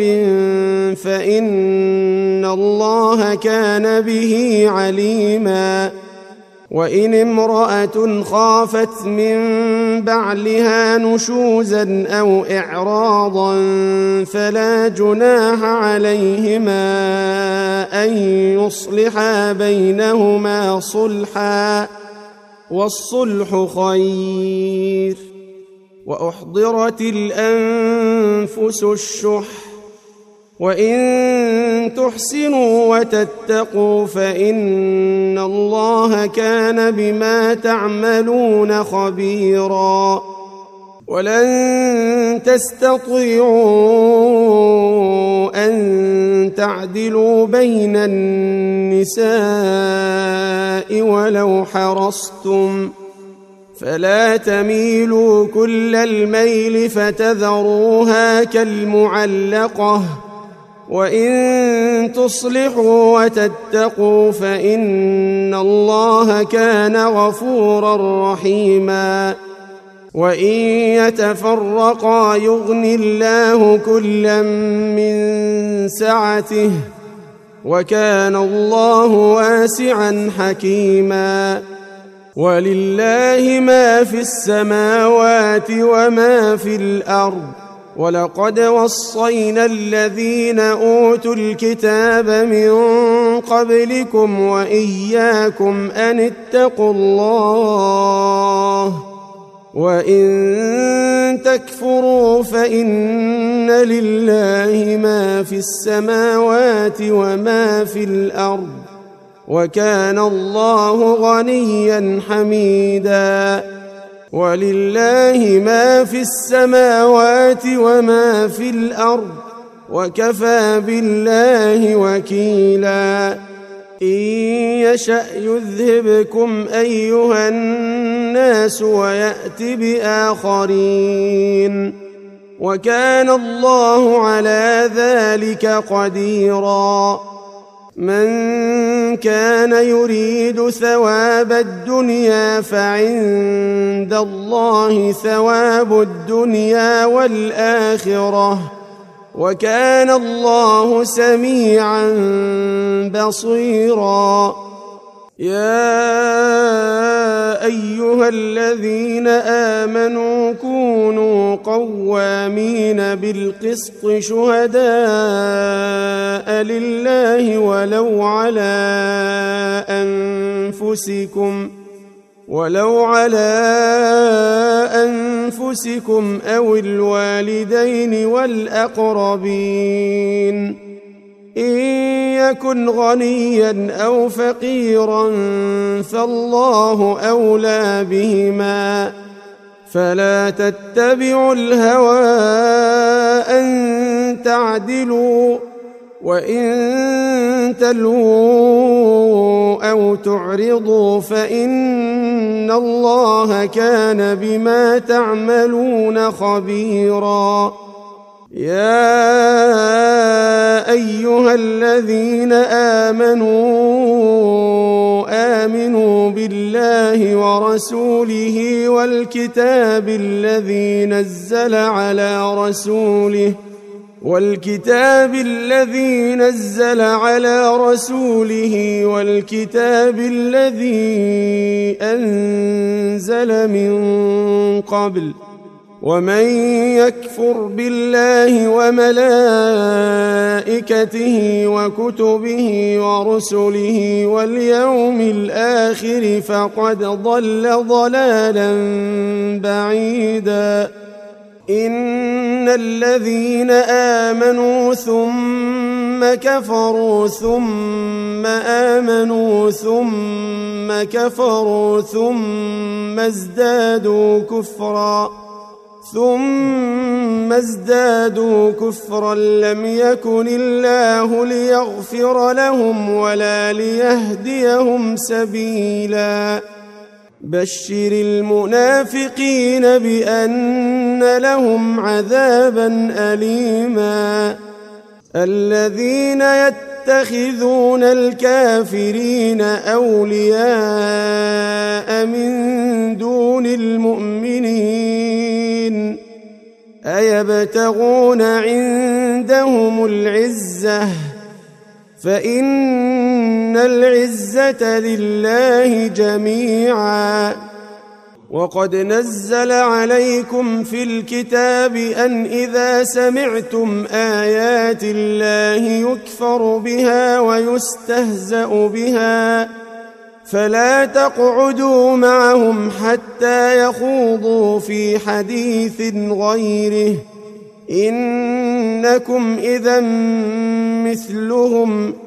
فإن الله كان به عليما وإن امرأة خافت من بعلها نشوزا أو إعراضا فلا جناح عليهما أن يصلحا بينهما صلحا والصلح خير وأحضرت الأنفس الشح وإن تحسنوا وتتقوا فإن الله كان بما تعملون خبيرا ولن تستطيعوا أن تعدلوا بين النساء ولو حرصتم فلا تميلوا كل الميل فتذروها كالمعلقة وإن تصلحوا وتتقوا فإن الله كان غفورا رحيما وإن يتفرقا يغن الله كلا من سعته وكان الله واسعا حكيما ولله ما في السماوات وما في الأرض ولقد وصينا الذين أوتوا الكتاب من قبلكم وإياكم أن اتقوا الله وإن تكفروا فإن لله ما في السماوات وما في الأرض وكان الله غنيا حميدا ولله ما في السماوات وما في الأرض وكفى بالله وكيلا إن يشأ يذهبكم أيها الناس ويأت بآخرين وكان الله على ذلك قديرا من كان يريد ثواب الدنيا فعند الله ثواب الدنيا والآخرة وكان الله سميعا بصيرا يا أيها الذين آمنوا كونوا قوامين بالقسط شهداء لله ولو على أنفسكم ولو على أنفسكم أو الوالدين والأقربين إن يكن غنيا أو فقيرا فالله أولى بهما فلا تتبعوا الهوى أن تعدلوا وإن تلووا أو تعرضوا فإن الله كان بما تعملون خبيرا يا أيها الذين آمنوا آمنوا بالله ورسوله والكتاب الذي نزل على رسوله والكتاب الذي نزل على رسوله والكتاب الذي أنزل من قبل ومن يكفر بالله وملائكته وكتبه ورسله واليوم الآخر فقد ضل ضلالا بعيدا إن الذين آمنوا ثم كفروا ثم آمنوا ثم كفروا ثم ازدادوا كفرا ثم ازدادوا كفرا لم يكن الله ليغفر لهم ولا ليهديهم سبيلا بشر المنافقين بأن لهم عذابا أليما الذين يتخذون الكافرين أولياء من دون المؤمنين أيبتغون عندهم العزة فإن العزة لله جميعا وقد نزل عليكم في الكتاب أن إذا سمعتم آيات الله يكفر بها ويستهزأ بها فلا تقعدوا معهم حتى يخوضوا في حديث غيره إنكم إذا مثلهم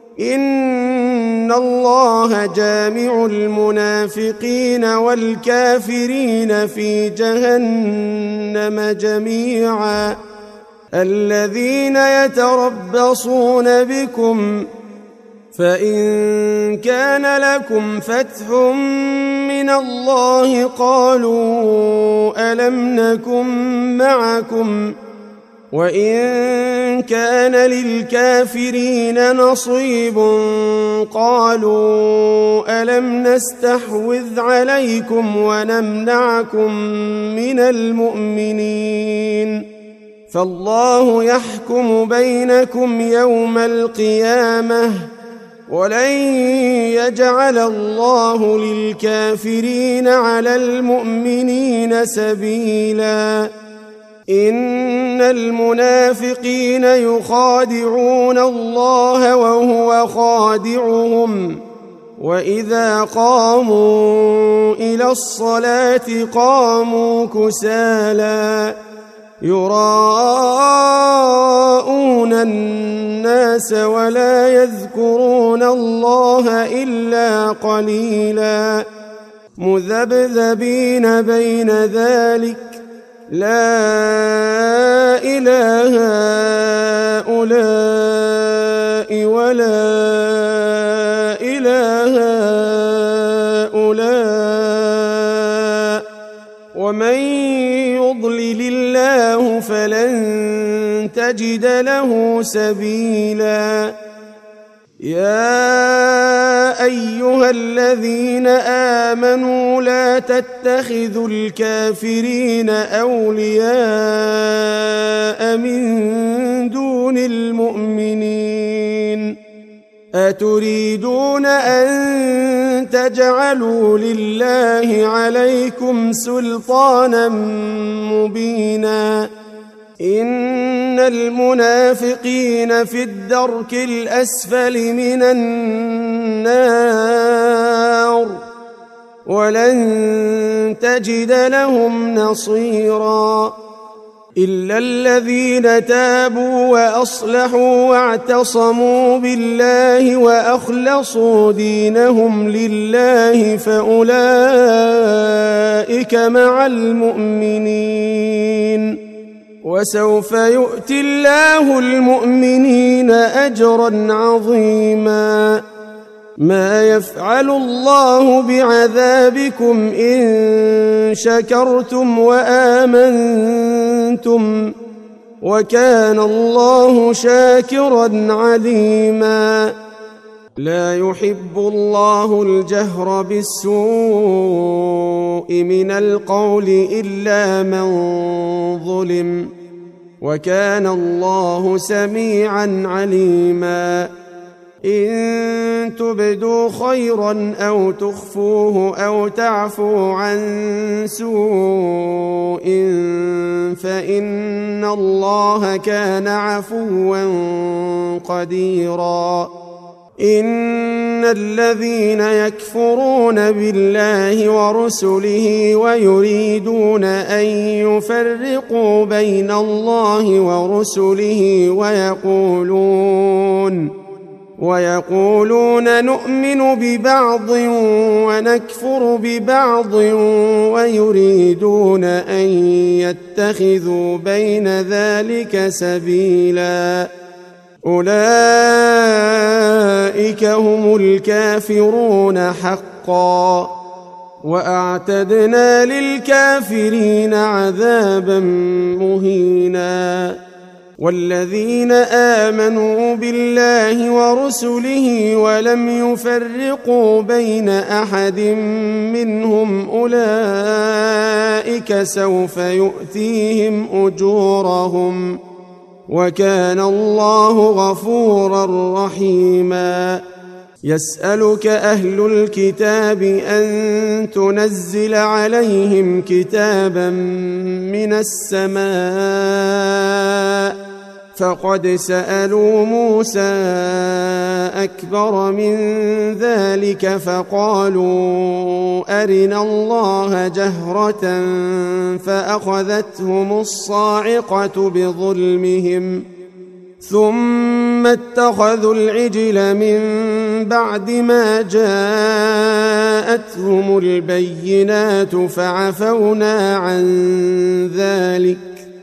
إن الله جامع المنافقين والكافرين في جهنم جميعا الذين يتربصون بكم فإن كان لكم فتح من الله قالوا ألم نكن معكم وإن كان للكافرين نصيب قالوا ألم نستحوذ عليكم ونمنعكم من المؤمنين فالله يحكم بينكم يوم القيامة ولن يجعل الله للكافرين على المؤمنين سبيلا إن المنافقين يخادعون الله وهو خادعهم وإذا قاموا إلى الصلاة قاموا كسالى يراءون الناس ولا يذكرون الله إلا قليلا مذبذبين بين ذلك لا إله هؤلاء ولا إله هؤلاء ومن يضلل الله فلن تجد له سبيلا يا أيها الذين آمنوا لا تتخذوا الكافرين أولياء من دون المؤمنين أتريدون أن تجعلوا لله عليكم سلطانا مبينا إن المنافقين في الدرك الأسفل من النار ولن تجد لهم نصيرا إلا الذين تابوا وأصلحوا واعتصموا بالله وأخلصوا دينهم لله فأولئك مع المؤمنين وسوف يؤتي الله المؤمنين أجرا عظيما ما يفعل الله بعذابكم إن شكرتم وآمنتم وكان الله شاكرا عليما لا يحب الله الجهر بالسوء من القول إلا من ظلم وكان الله سميعا عليما إن تبدوا خيرا أو تخفوه أو تعفوا عن سوء فإن الله كان عفوا قديرا إن الذين يكفرون بالله ورسله ويريدون أن يفرقوا بين الله ورسله ويقولون ويقولون نؤمن ببعض ونكفر ببعض ويريدون أن يتخذوا بين ذلك سبيلا أولئك هم الكافرون حقا وأعتدنا للكافرين عذابا مهينا والذين آمنوا بالله ورسله ولم يفرقوا بين أحد منهم أولئك سوف يؤتيهم أجورهم وكان الله غفورا رحيما يسألك أهل الكتاب أن تنزل عليهم كتابا من السماء فقد سألوا موسى أكبر من ذلك فقالوا أرنا الله جهرة فأخذتهم الصاعقة بظلمهم ثم اتخذوا العجل من بعد ما جاءتهم البينات فعفونا عن ذلك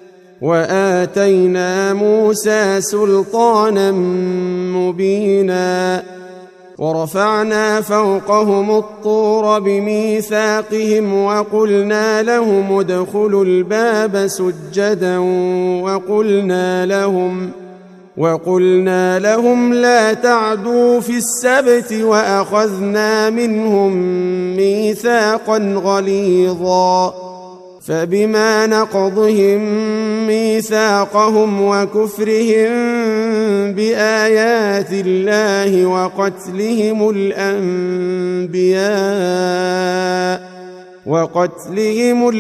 وآتينا موسى سلطانا مبينا ورفعنا فوقهم الطور بميثاقهم وقلنا لهم ادخلوا الباب سجدا وقلنا لهم وقلنا لهم لا تعدوا في السبت وأخذنا منهم ميثاقا غليظا فبما نقضهم ميثاقهم وكفرهم بآيات الله وقتلهم الأنبياء وقتلهم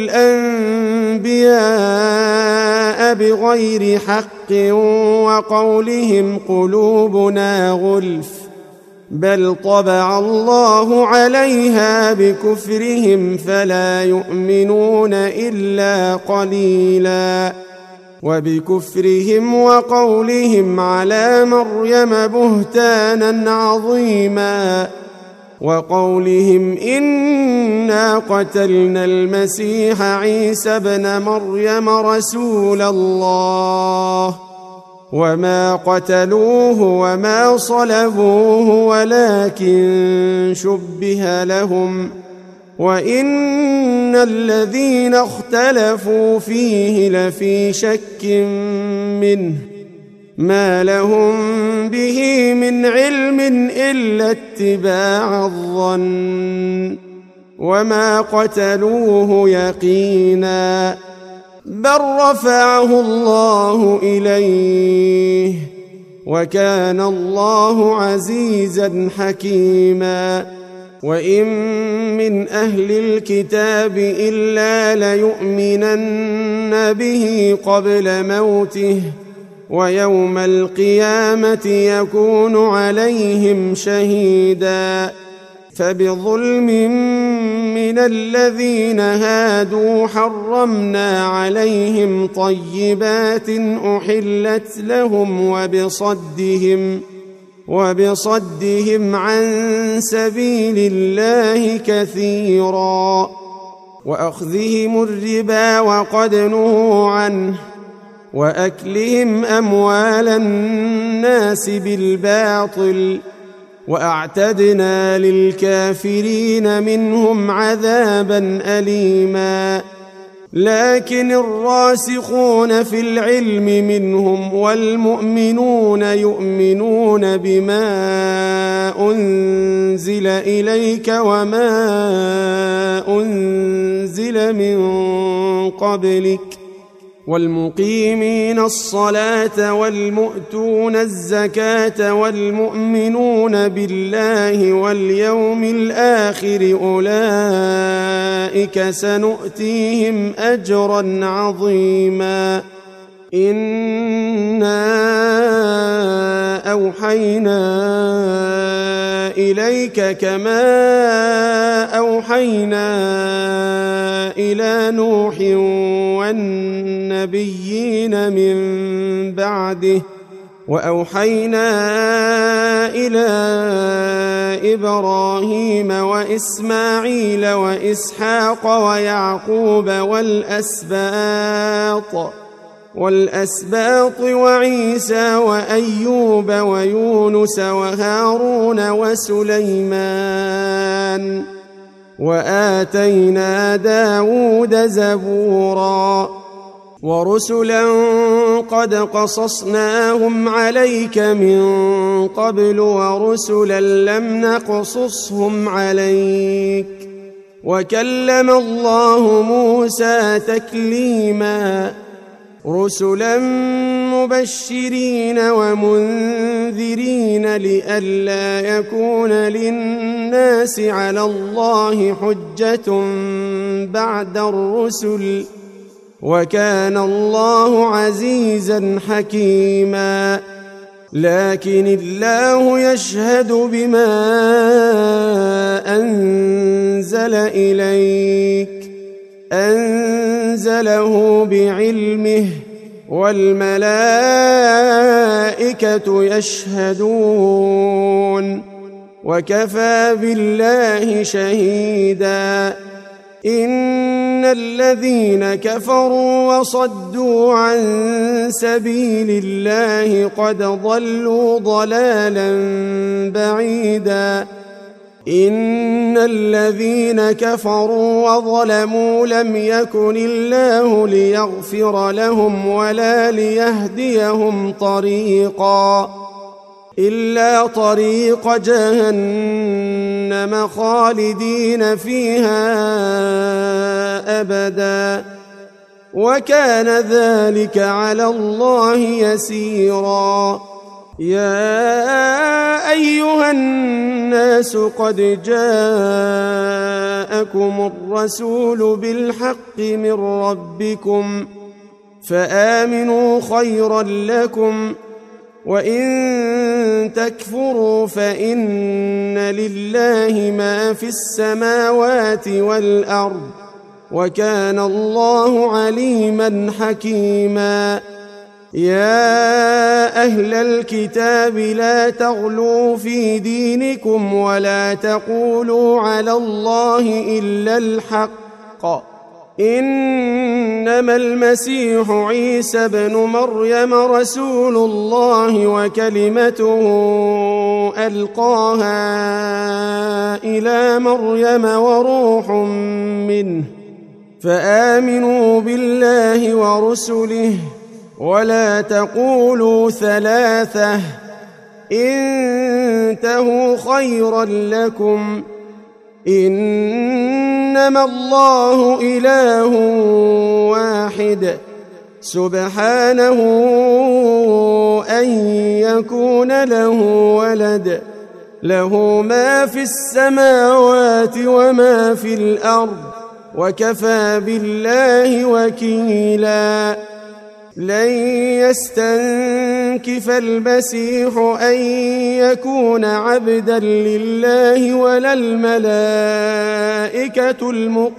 الأنبياء بغير حق وقولهم قلوبنا غلف بل طبع الله عليها بكفرهم فلا يؤمنون إلا قليلا وبكفرهم وقولهم على مريم بهتانا عظيما وقولهم إنا قتلنا المسيح عيسى ابن مريم رسول الله وما قتلوه وما صلبوه ولكن شبه لهم وإن الذين اختلفوا فيه لفي شك منه ما لهم به من علم إلا اتباع الظن وما قتلوه يقينا بل رفعه الله إليه وكان الله عزيزا حكيما. وإن من أهل الكتاب إلا ليؤمنن به قبل موته ويوم القيامة يكون عليهم شهيدا. فبظلم من الذين هادوا حرمنا عليهم طيبات أحلت لهم وبصدهم وبصدهم عن سبيل الله كثيرا، وأخذهم الربا وقد نهوا عنه، وأكلهم أموال الناس بالباطل، وأعتدنا للكافرين منهم عذابا أليما. لكن الراسخون في العلم منهم والمؤمنون يؤمنون بما أنزل إليك وما أنزل من قبلك والمقيمين الصلاة والمؤتون الزكاة والمؤمنون بالله واليوم الآخر أولئك سنؤتيهم أجرا عظيما. إنا أوحينا إليك كما أوحينا إلى نوح والنبيين من بعده، وأوحينا إلى إبراهيم وإسماعيل وإسحاق ويعقوب والأسباط والأسباط وعيسى وأيوب ويونس وهارون وسليمان، وآتينا داود زبورا. ورسلا قد قصصناهم عليك من قبل ورسلا لم نقصصهم عليك، وكلم الله موسى تكليما. رسلا مبشرين ومنذرين لئلا يكون للناس على الله حجة بعد الرسل، وكان الله عزيزا حكيما. لكن الله يشهد بما أنزل إليك أنزله بعلمه والملائكة يشهدون وكفى بالله شهيدا. إن الذين كفروا وصدوا عن سبيل الله قد ضلوا ضلالا بعيدا. إن الذين كفروا وظلموا لم يكن الله ليغفر لهم ولا ليهديهم طريقا إلا طريق جهنم خالدين فيها أبدا، وكان ذلك على الله يسيرا. يا أيها الناس قد جاءكم الرسول بالحق من ربكم فآمنوا خيرا لكم، وإن تكفروا فإن لله ما في السماوات والأرض، وكان الله عليما حكيما. يا أهل الكتاب لا تغلوا في دينكم ولا تقولوا على الله إلا الحق، إنما المسيح عيسى ابن مريم رسول الله وكلمته ألقاها إلى مريم وروح منه، فآمنوا بالله ورسله ولا تقولوا ثلاثة، انتهوا خيرا لكم، إنما الله إله واحد سبحانه أن يكون له ولد له ما في السماوات وما في الأرض وكفى بالله وكيلا لن يستنكف المسيح أن يكون عبدا لله ولا الملائكة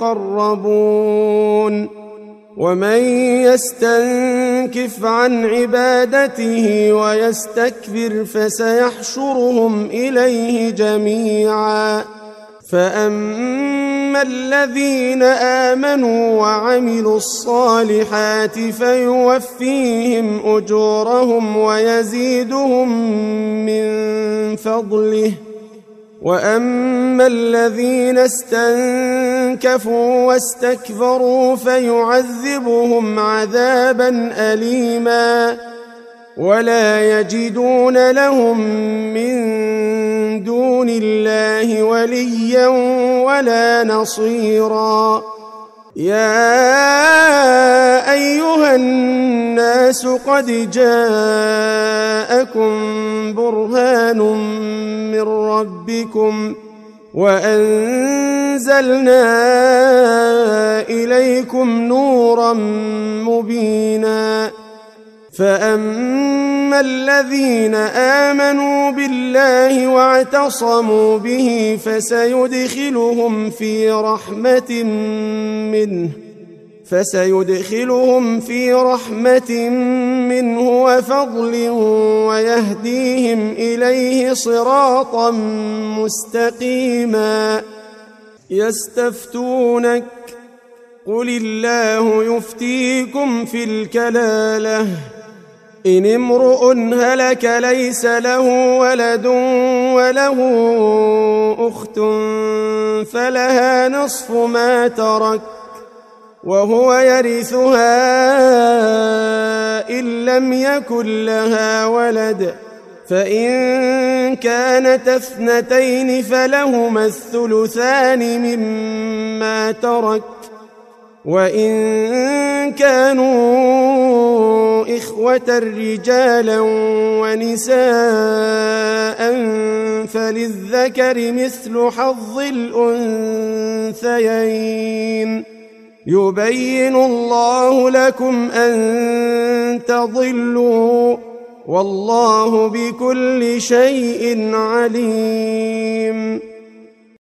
المقربون ومن يستنكف عن عبادته ويستكبر فسيحشرهم إليه جميعا فأما الذين آمنوا وعملوا الصالحات فيوفيهم أجورهم ويزيدهم من فضله وأما الذين استنكفوا واستكبروا فيعذبهم عذابا أليما ولا يجدون لهم من دون الله وليا ولا نصيرا يا أيها الناس قد جاءكم برهان من ربكم وأنزلنا إليكم نورا مبينا فأما الذين آمنوا بالله واعتصموا به فسيدخلهم في رحمة منه فسيدخلهم في رحمة منه وفضل ويهديهم إليه صراطا مستقيما يستفتونك قل الله يفتيكم في الكلالة إن امرؤ هلك ليس له ولد وله أخت فلها نصف ما ترك وهو يرثها إن لم يكن لها ولد فإن كانت اثنتين فلهما الثلثان مما ترك وإن كانوا إخوة رجالا ونساء فللذكر مثل حظ الأنثيين يبين الله لكم أن تضلوا والله بكل شيء عليم